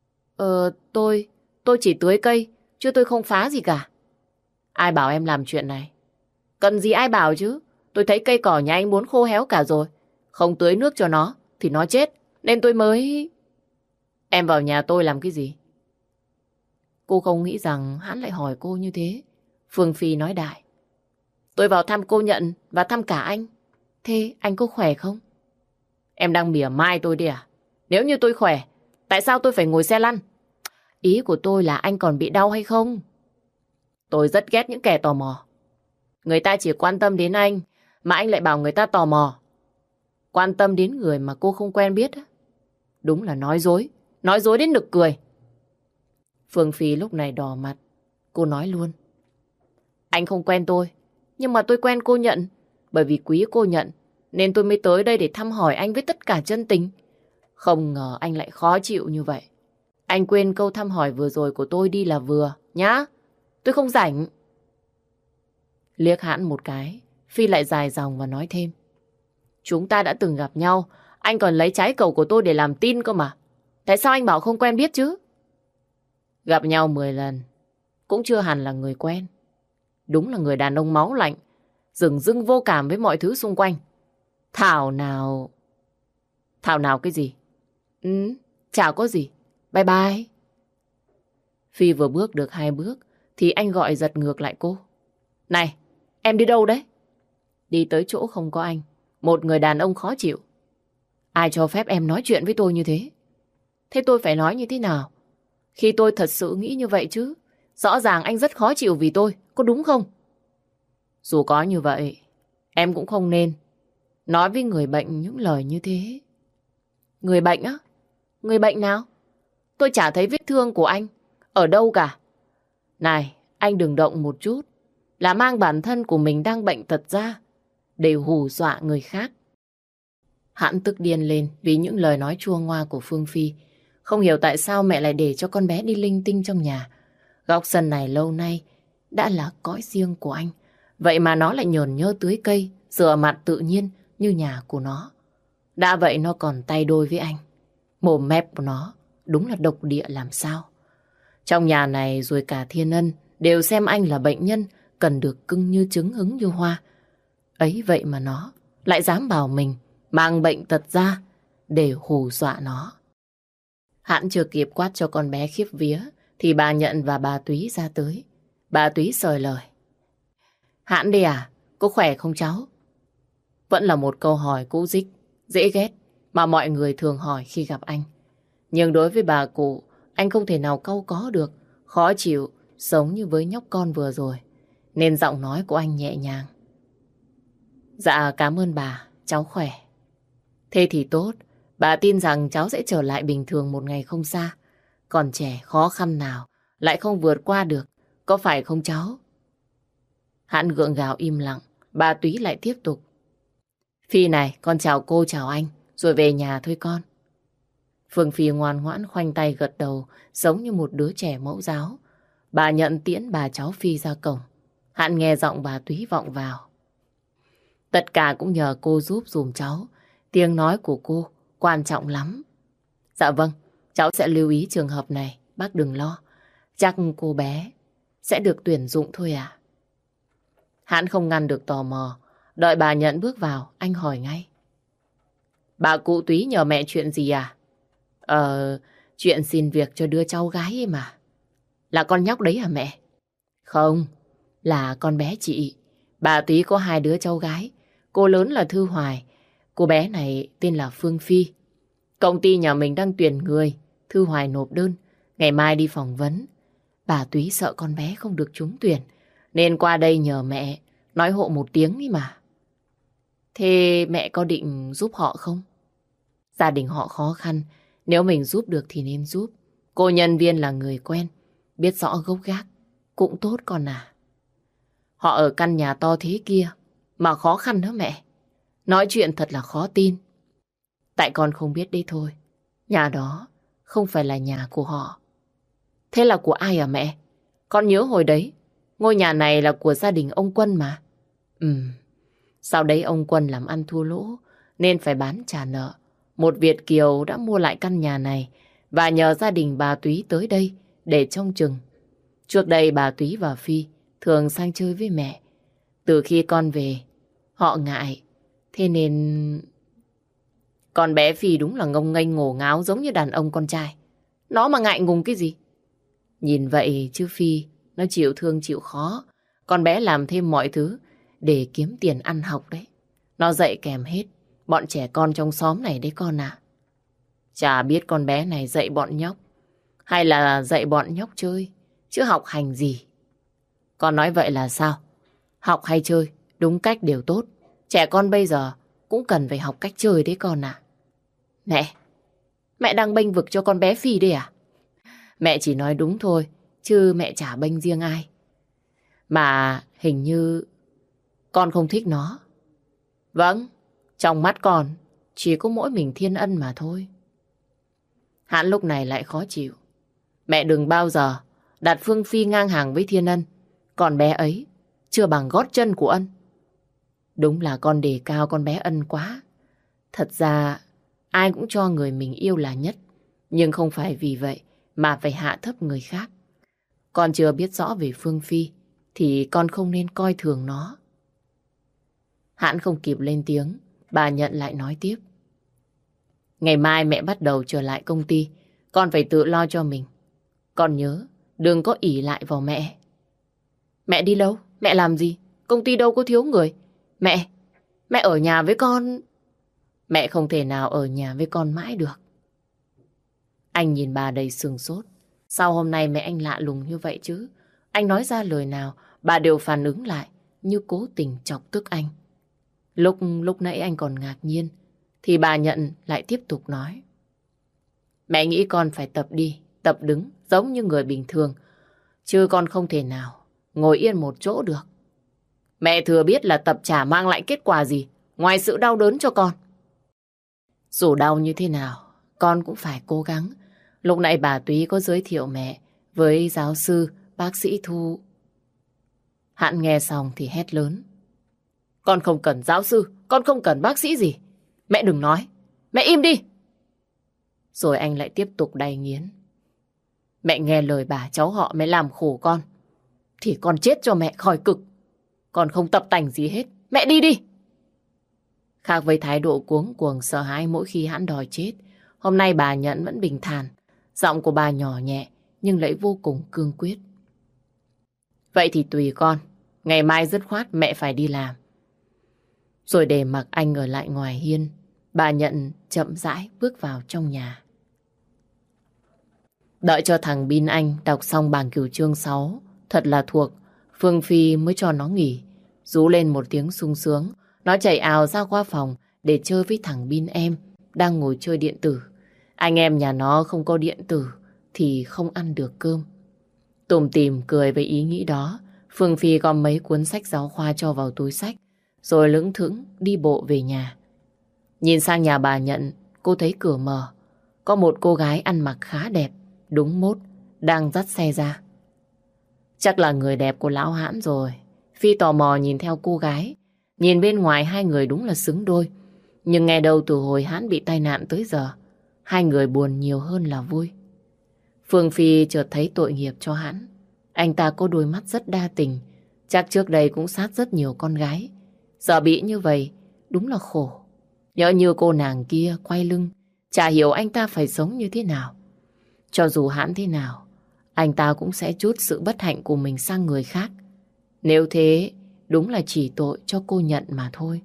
Tôi chỉ tưới cây, chứ tôi không phá gì cả. Ai bảo em làm chuyện này? Cần gì ai bảo chứ? Tôi thấy cây cỏ nhà anh muốn khô héo cả rồi. Không tưới nước cho nó thì nó chết, nên tôi mới... Em vào nhà tôi làm cái gì? Cô không nghĩ rằng Hãn lại hỏi cô như thế. Phương Phi nói đại. Tôi vào thăm cô Nhận và thăm cả anh. Thế anh có khỏe không? Em đang mỉa mai tôi đi à? Nếu như tôi khỏe, tại sao tôi phải ngồi xe lăn? Ý của tôi là anh còn bị đau hay không? Tôi rất ghét những kẻ tò mò. Người ta chỉ quan tâm đến anh, mà anh lại bảo người ta tò mò. Quan tâm đến người mà cô không quen biết. Đúng là nói dối đến nực cười. Phương Phi lúc này đỏ mặt. Cô nói luôn. Anh không quen tôi, nhưng mà tôi quen cô Nhận. Bởi vì quý cô nhận, nên tôi mới tới đây để thăm hỏi anh với tất cả chân tình. Không ngờ anh lại khó chịu như vậy. Anh quên câu thăm hỏi vừa rồi của tôi đi là vừa, nhá. Tôi không rảnh. Liếc Hãn một cái, Phi lại dài dòng và nói thêm. Chúng ta đã từng gặp nhau, anh còn lấy trái cầu của tôi để làm tin cơ mà. Tại sao anh bảo không quen biết chứ? Gặp nhau 10 lần, cũng chưa hẳn là người quen. Đúng là người đàn ông máu lạnh, dửng dưng vô cảm với mọi thứ xung quanh. Thảo nào... Thảo nào cái gì? Chả có gì. Bye bye. Phi vừa bước được 2 bước thì anh gọi giật ngược lại cô. Này, em đi đâu đấy? Đi tới chỗ không có anh. Một người đàn ông khó chịu. Ai cho phép em nói chuyện với tôi như thế? Thế tôi phải nói như thế nào? Khi tôi thật sự nghĩ như vậy chứ. Rõ ràng anh rất khó chịu vì tôi, có đúng không? Dù có như vậy, em cũng không nên nói với người bệnh những lời như thế. Người bệnh á? Người bệnh nào? Tôi chả thấy vết thương của anh ở đâu cả. Này, anh đừng động một chút là mang bản thân của mình đang bệnh tật ra để hù dọa người khác. Hãn tức điên lên vì những lời nói chua ngoa của Phương Phi. Không hiểu tại sao mẹ lại để cho con bé đi linh tinh trong nhà. Góc sân này lâu nay đã là cõi riêng của anh. Vậy mà nó lại nhởn nhơ tưới cây, rửa mặt tự nhiên như nhà của nó. Đã vậy nó còn tay đôi với anh. Mồm mép của nó đúng là độc địa làm sao. Trong nhà này rồi cả Thiên Ân đều xem anh là bệnh nhân cần được cưng như trứng hứng như hoa. Ấy vậy mà nó lại dám bảo mình mang bệnh tật ra để hù dọa nó. Hãn chưa kịp quát cho con bé khiếp vía thì bà Nhận và bà Túy ra tới. Bà Túy sời lời. Hãn đi à? Có khỏe không cháu? Vẫn là một câu hỏi cũ dích, dễ ghét mà mọi người thường hỏi khi gặp anh. Nhưng đối với bà cụ, anh không thể nào cau có được, khó chịu, giống như với nhóc con vừa rồi. Nên giọng nói của anh nhẹ nhàng. Dạ cảm ơn bà, cháu khỏe. Thế thì tốt, bà tin rằng cháu sẽ trở lại bình thường một ngày không xa. Còn trẻ khó khăn nào lại không vượt qua được, có phải không cháu? Hãn gượng gạo im lặng, bà Túy lại tiếp tục. Phi này, con chào cô chào anh, rồi về nhà thôi con. Phương Phi ngoan ngoãn khoanh tay gật đầu, giống như một đứa trẻ mẫu giáo. Bà Nhận tiễn bà cháu Phi ra cổng. Hãn nghe giọng bà Túy vọng vào. Tất cả cũng nhờ cô giúp dùm cháu. Tiếng nói của cô quan trọng lắm. Dạ vâng, cháu sẽ lưu ý trường hợp này, bác đừng lo. Chắc cô bé sẽ được tuyển dụng thôi à? Hãn không ngăn được tò mò. Đợi bà Nhận bước vào, anh hỏi ngay. Bà cụ Túy nhờ mẹ chuyện gì à? Chuyện xin việc cho đứa cháu gái ấy mà. Là con nhóc đấy hả mẹ? Không, là con bé chị. Bà Túy có 2 đứa cháu gái. Cô lớn là Thư Hoài. Cô bé này tên là Phương Phi. Công ty nhà mình đang tuyển người. Thư Hoài nộp đơn, ngày mai đi phỏng vấn. Bà Túy sợ con bé không được trúng tuyển, nên qua đây nhờ mẹ nói hộ một tiếng đi mà. Thế mẹ có định giúp họ không? Gia đình họ khó khăn, nếu mình giúp được thì nên giúp. Cô nhân viên là người quen, biết rõ gốc gác, cũng tốt con à. Họ ở căn nhà to thế kia, mà khó khăn đó mẹ. Nói chuyện thật là khó tin. Tại con không biết đấy thôi, nhà đó không phải là nhà của họ. Thế là của ai à mẹ? Con nhớ hồi đấy, ngôi nhà này là của gia đình ông Quân mà. Sau đấy ông Quân làm ăn thua lỗ, nên phải bán trả nợ. Một Việt kiều đã mua lại căn nhà này và nhờ gia đình bà Túy tới đây để trông chừng. Trước đây bà Túy và Phi thường sang chơi với mẹ. Từ khi con về, họ ngại. Thế nên... Con bé Phi đúng là ngông nghênh ngổ ngáo giống như đàn ông con trai. Nó mà ngại ngùng cái gì? Nhìn vậy chứ Phi, nó chịu thương chịu khó. Con bé làm thêm mọi thứ để kiếm tiền ăn học đấy. Nó dạy kèm hết bọn trẻ con trong xóm này đấy con ạ. Chả biết con bé này dạy bọn nhóc hay là dạy bọn nhóc chơi, chứ học hành gì. Con nói vậy là sao? Học hay chơi, đúng cách đều tốt. Trẻ con bây giờ cũng cần phải học cách chơi đấy con ạ. Mẹ đang bênh vực cho con bé Phi đây à? Mẹ chỉ nói đúng thôi, chứ mẹ chả bênh riêng ai. Mà hình như con không thích nó. Vâng, trong mắt con chỉ có mỗi mình Thiên Ân mà thôi. Hãn lúc này lại khó chịu. Mẹ đừng bao giờ đặt Phương Phi ngang hàng với Thiên Ân. Còn bé ấy chưa bằng gót chân của Ân. Đúng là con đề cao con bé Ân quá. Thật ra ai cũng cho người mình yêu là nhất. Nhưng không phải vì vậy mà phải hạ thấp người khác. Con chưa biết rõ về Phương Phi thì con không nên coi thường nó. Hãn không kịp lên tiếng, bà Nhận lại nói tiếp. Ngày mai mẹ bắt đầu trở lại công ty, con phải tự lo cho mình. Con nhớ, đừng có ỷ lại vào mẹ. Mẹ đi đâu? Mẹ làm gì? Công ty đâu có thiếu người. Mẹ ở nhà với con. Mẹ không thể nào ở nhà với con mãi được. Anh nhìn bà đầy sừng sốt. Sao hôm nay mẹ anh lạ lùng như vậy chứ? Anh nói ra lời nào, bà đều phản ứng lại như cố tình chọc tức anh. Lúc nãy anh còn ngạc nhiên, thì bà Nhận lại tiếp tục nói. Mẹ nghĩ con phải tập đi, tập đứng giống như người bình thường. Chứ con không thể nào ngồi yên một chỗ được. Mẹ thừa biết là tập chả mang lại kết quả gì, ngoài sự đau đớn cho con. Dù đau như thế nào, con cũng phải cố gắng. Lúc nãy bà Túy có giới thiệu mẹ với giáo sư, bác sĩ Thu. Hãn nghe xong thì hét lớn. Con không cần giáo sư, con không cần bác sĩ gì. Mẹ đừng nói, mẹ im đi. Rồi anh lại tiếp tục đay nghiến. Mẹ nghe lời bà cháu họ mới làm khổ con, thì con chết cho mẹ khỏi cực. Con không tập tành gì hết, mẹ đi đi. Khác với thái độ cuống cuồng sợ hãi mỗi khi Hãn đòi chết, hôm nay bà Nhận vẫn bình thản. Giọng của bà nhỏ nhẹ nhưng lại vô cùng cương quyết. Vậy thì tùy con, ngày mai dứt khoát mẹ phải đi làm. Rồi để mặc anh ở lại ngoài hiên, bà Nhận chậm rãi bước vào trong nhà. Đợi cho thằng Bin Anh đọc xong bảng cửu chương 6 thật là thuộc, Phương Phi mới cho nó nghỉ. Rú lên một tiếng sung sướng, nó chạy ào ra qua phòng để chơi với thằng Bin em đang ngồi chơi điện tử. Anh em nhà nó không có điện tử thì không ăn được cơm. Tủm tỉm cười với ý nghĩ đó, Phương Phi gom mấy cuốn sách giáo khoa cho vào túi sách, rồi lững thững đi bộ về nhà. Nhìn sang nhà bà Nhận, cô thấy cửa mở. Có một cô gái ăn mặc khá đẹp, đúng mốt, đang dắt xe ra. Chắc là người đẹp của lão Hãn rồi. Phi tò mò nhìn theo cô gái. Nhìn bên ngoài hai người đúng là xứng đôi. Nhưng nghe đâu từ hồi Hãn bị tai nạn tới giờ, hai người buồn nhiều hơn là vui. Phương Phi chợt thấy tội nghiệp cho Hãn. Anh ta có đôi mắt rất đa tình, chắc trước đây cũng sát rất nhiều con gái. Giờ bị như vậy, đúng là khổ. Nhỡ như cô nàng kia quay lưng, chả hiểu anh ta phải sống như thế nào. Cho dù Hãn thế nào, anh ta cũng sẽ trút sự bất hạnh của mình sang người khác. Nếu thế, đúng là chỉ tội cho cô Nhận mà thôi.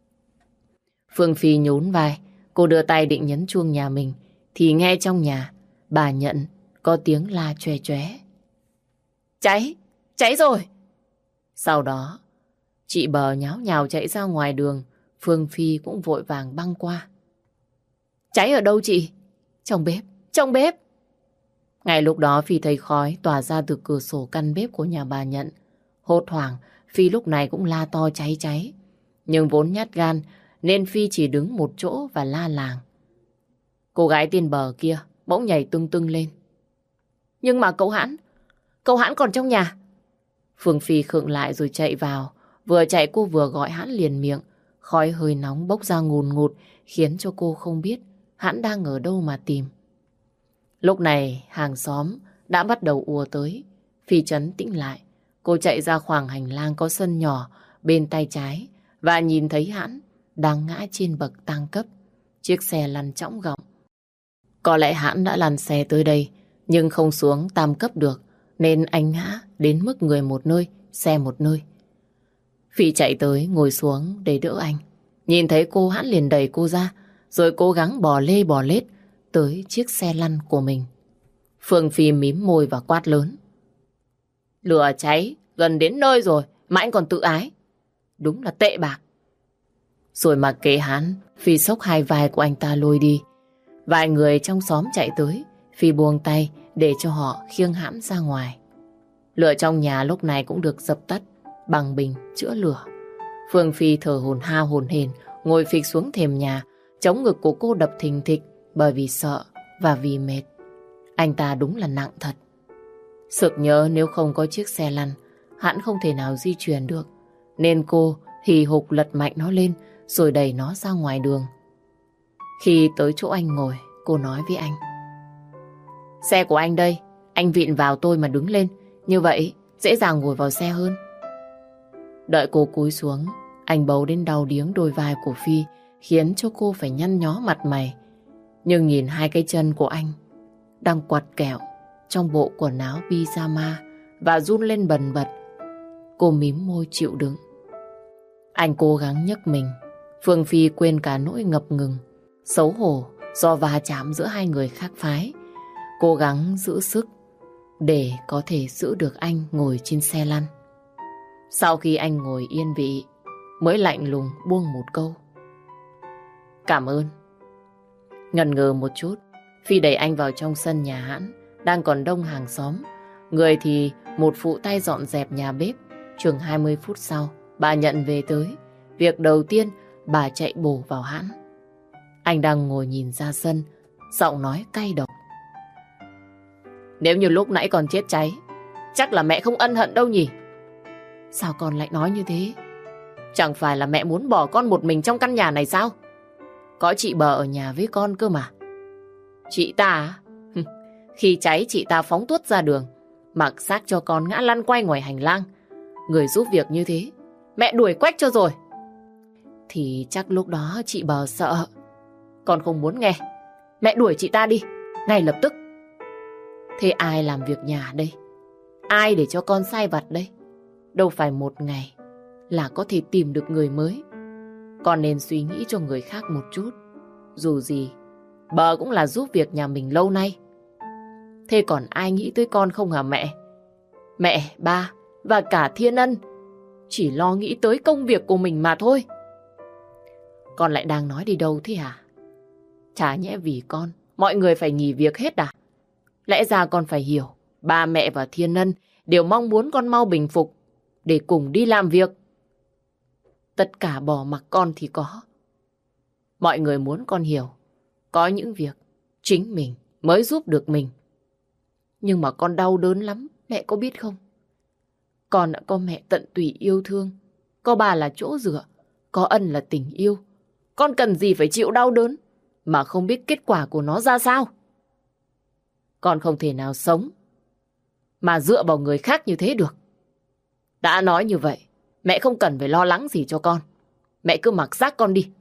Phương Phi nhún vai, cô đưa tay định nhấn chuông nhà mình, thì nghe trong nhà, bà Nhận có tiếng la choe choé. Cháy! Cháy rồi! Sau đó, chị Bờ nháo nhào chạy ra ngoài đường, Phương Phi cũng vội vàng băng qua. Cháy ở đâu chị? Trong bếp! Trong bếp! Ngay lúc đó Phi thấy khói tỏa ra từ cửa sổ căn bếp của nhà bà Nhận. Hốt hoảng, Phi lúc này cũng la to cháy cháy. Nhưng vốn nhát gan, nên Phi chỉ đứng một chỗ và la làng. Cô gái tên Bờ kia bỗng nhảy tưng tưng lên. Nhưng mà cậu Hãn còn trong nhà. Phương Phi khựng lại rồi chạy vào. Vừa chạy cô vừa gọi Hãn liền miệng. Khói hơi nóng bốc ra ngùn ngụt, khiến cho cô không biết Hãn đang ở đâu mà tìm. Lúc này hàng xóm đã bắt đầu ùa tới. Phi trấn tĩnh lại. Cô chạy ra khoảng hành lang có sân nhỏ bên tay trái và nhìn thấy Hãn đang ngã trên bậc tang cấp. Chiếc xe lăn chõng gọng. Có lẽ Hãn đã lăn xe tới đây nhưng không xuống tam cấp được, nên anh ngã đến mức người một nơi, xe một nơi. Phi chạy tới ngồi xuống để đỡ anh. Nhìn thấy cô, Hãn liền đẩy cô ra, rồi cố gắng bò lê bò lết tới chiếc xe lăn của mình. Phương Phi mím môi và quát lớn. Lửa cháy gần đến nơi rồi mà anh còn tự ái. Đúng là tệ bạc. Rồi mặc kệ Hãn, Phi xốc hai vai của anh ta lôi đi. Vài người trong xóm chạy tới, Phi buông tay để cho họ khiêng Hãn ra ngoài. Lửa trong nhà lúc này cũng được dập tắt bằng bình chữa lửa. Phương Phi thở hổn hao hổn hển, ngồi phịch xuống thềm nhà, chống ngực của cô đập thình thịch bởi vì sợ và vì mệt. Anh ta đúng là nặng thật. Sực nhớ nếu không có chiếc xe lăn, hắn không thể nào di chuyển được, nên cô hì hục lật mạnh nó lên rồi đẩy nó ra ngoài đường. Khi tới chỗ anh ngồi, cô nói với anh: Xe của anh đây, anh vịn vào tôi mà đứng lên, như vậy dễ dàng ngồi vào xe hơn. Đợi cô cúi xuống, anh bấu đến đau điếng đôi vai của Phi, khiến cho cô phải nhăn nhó mặt mày. Nhưng nhìn hai cái chân của anh đang quặt kẹo trong bộ quần áo pyjama và run lên bần bật, cô mím môi chịu đựng. Anh cố gắng nhấc mình. Phương Phi quên cả nỗi ngập ngừng, xấu hổ do va chạm giữa hai người khác phái, cố gắng giữ sức để có thể giữ được anh ngồi trên xe lăn. Sau khi anh ngồi yên vị, mới lạnh lùng buông một câu: Cảm ơn. Ngần ngừ một chút, Phi đẩy anh vào trong sân nhà hãn, đang còn đông hàng xóm. Người thì một phụ tay dọn dẹp nhà bếp. Chừng 20 phút sau, bà Nhận về tới. Việc đầu tiên, bà chạy bổ vào hãn. Anh đang ngồi nhìn ra sân, giọng nói cay độc: Nếu như lúc nãy còn chết cháy, chắc là mẹ không ân hận đâu nhỉ? Sao con lại nói như thế? Chẳng phải là mẹ muốn bỏ con một mình trong căn nhà này sao? Có chị Bờ ở nhà với con cơ mà. Chị ta à? Khi cháy chị ta phóng tuốt ra đường, mặc xác cho con ngã lăn quay ngoài hành lang. Người giúp việc như thế, mẹ đuổi quách cho rồi. Thì chắc lúc đó chị Bờ sợ. Con không muốn nghe, mẹ đuổi chị ta đi, ngay lập tức. Thế ai làm việc nhà đây? Ai để cho con sai vặt đây? Đâu phải một ngày là có thể tìm được người mới. Con nên suy nghĩ cho người khác một chút. Dù gì, Bờ cũng là giúp việc nhà mình lâu nay. Thế còn ai nghĩ tới con không hả mẹ? Mẹ, ba và cả Thiên Ân chỉ lo nghĩ tới công việc của mình mà thôi. Con lại đang nói đi đâu thế hả? Chả nhẽ vì con mọi người phải nghỉ việc hết à? Lẽ ra con phải hiểu, ba mẹ và Thiên Ân đều mong muốn con mau bình phục để cùng đi làm việc. Tất cả bỏ mặc con thì có. Mọi người muốn con hiểu, có những việc chính mình mới giúp được mình. Nhưng mà con đau đớn lắm, mẹ có biết không? Con đã có mẹ tận tụy yêu thương, có bà là chỗ dựa, có Ân là tình yêu. Con cần gì phải chịu đau đớn mà không biết kết quả của nó ra sao? Con không thể nào sống mà dựa vào người khác như thế được. Đã nói như vậy, mẹ không cần phải lo lắng gì cho con. Mẹ cứ mặc xác con đi.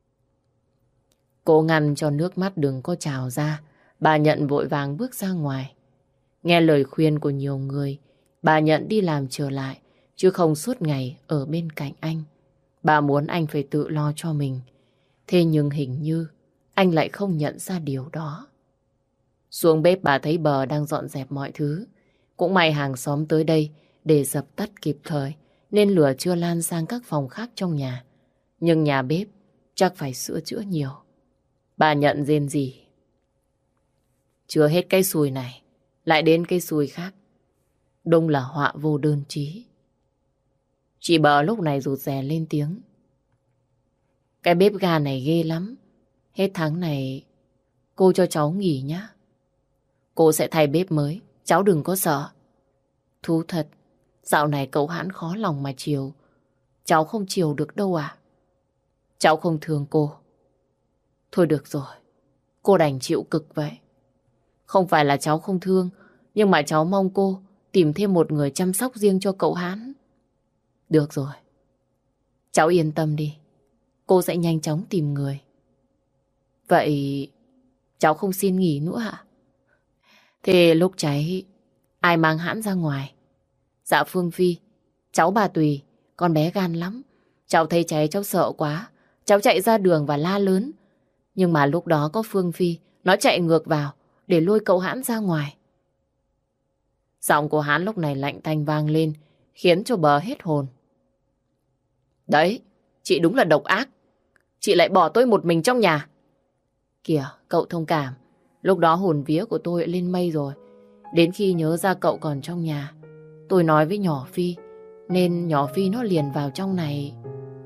Cố ngăn cho nước mắt đừng có trào ra, bà Nhận vội vàng bước ra ngoài. Nghe lời khuyên của nhiều người, bà Nhận đi làm trở lại, chứ không suốt ngày ở bên cạnh anh. Bà muốn anh phải tự lo cho mình. Thế nhưng hình như anh lại không nhận ra điều đó. Xuống bếp bà thấy Bờ đang dọn dẹp mọi thứ. Cũng may hàng xóm tới đây để dập tắt kịp thời, nên lửa chưa lan sang các phòng khác trong nhà. Nhưng nhà bếp chắc phải sửa chữa nhiều. Bà Nhận rên rỉ: Chưa hết cái xùi này, lại đến cái xùi khác. Đúng là họa vô đơn chí. Chị Bờ lúc này rụt rè lên tiếng: Cái bếp ga này ghê lắm. Hết tháng này cô cho cháu nghỉ nhá. Cô sẽ thay bếp mới, cháu đừng có sợ. Thú thật, dạo này cậu Hãn khó lòng mà chiều. Cháu không chiều được đâu à? Cháu không thương cô. Thôi được rồi, cô đành chịu cực vậy. Không phải là cháu không thương, nhưng mà cháu mong cô tìm thêm một người chăm sóc riêng cho cậu Hãn. Được rồi, cháu yên tâm đi, cô sẽ nhanh chóng tìm người. Vậy cháu không xin nghỉ nữa hả? Thế lúc cháy, ai mang Hãn ra ngoài? Dạ Phương Phi, cháu bà Tùy, con bé gan lắm. Cháu thấy cháy cháu sợ quá, cháu chạy ra đường và la lớn. Nhưng mà lúc đó có Phương Phi, nó chạy ngược vào để lôi cậu Hãn ra ngoài. Giọng của Hãn lúc này lạnh tanh vang lên, khiến cho Bờ hết hồn. Đấy, chị đúng là độc ác. Chị lại bỏ tôi một mình trong nhà. Kìa, cậu thông cảm. Lúc đó hồn vía của tôi lên mây rồi. Đến khi nhớ ra cậu còn trong nhà, tôi nói với nhỏ Phi, nên nhỏ Phi nó liền vào trong này.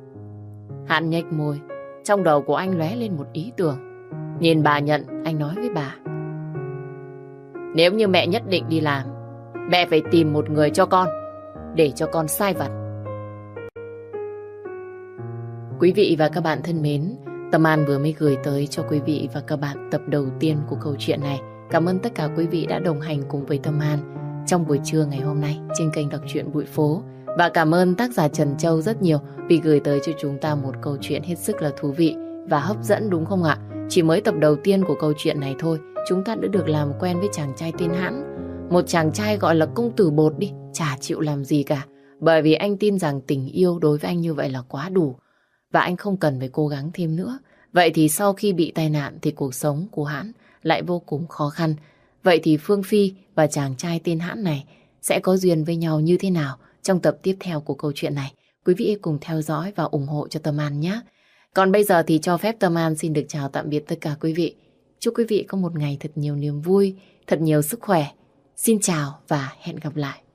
Hãn nhếch môi. Trong đầu của anh lóe lên một ý tưởng. Nhìn bà Nhận, anh nói với bà. Nếu như mẹ nhất định đi làm, mẹ phải tìm một người cho con, để cho con sai vặt. Quý vị và các bạn thân mến, Tâm An vừa mới gửi tới cho quý vị và các bạn tập đầu tiên của câu chuyện này. Cảm ơn tất cả quý vị đã đồng hành cùng với Tâm An trong buổi trưa ngày hôm nay trên kênh Đọc truyện Bụi Phố. Và cảm ơn tác giả Trần Châu rất nhiều vì gửi tới cho chúng ta một câu chuyện hết sức là thú vị và hấp dẫn, đúng không ạ? Chỉ mới tập đầu tiên của câu chuyện này thôi, chúng ta đã được làm quen với chàng trai tên Hãn. Một chàng trai gọi là công tử bột đi, chả chịu làm gì cả. Bởi vì anh tin rằng tình yêu đối với anh như vậy là quá đủ. Và anh không cần phải cố gắng thêm nữa. Vậy thì sau khi bị tai nạn thì cuộc sống của Hãn lại vô cùng khó khăn. Vậy thì Phương Phi và chàng trai tên Hãn này sẽ có duyên với nhau như thế nào trong tập tiếp theo của câu chuyện này? Quý vị cùng theo dõi và ủng hộ cho Tâm An nhé. Còn bây giờ thì cho phép Tâm An xin được chào tạm biệt tất cả quý vị. Chúc quý vị có một ngày thật nhiều niềm vui, thật nhiều sức khỏe. Xin chào và hẹn gặp lại.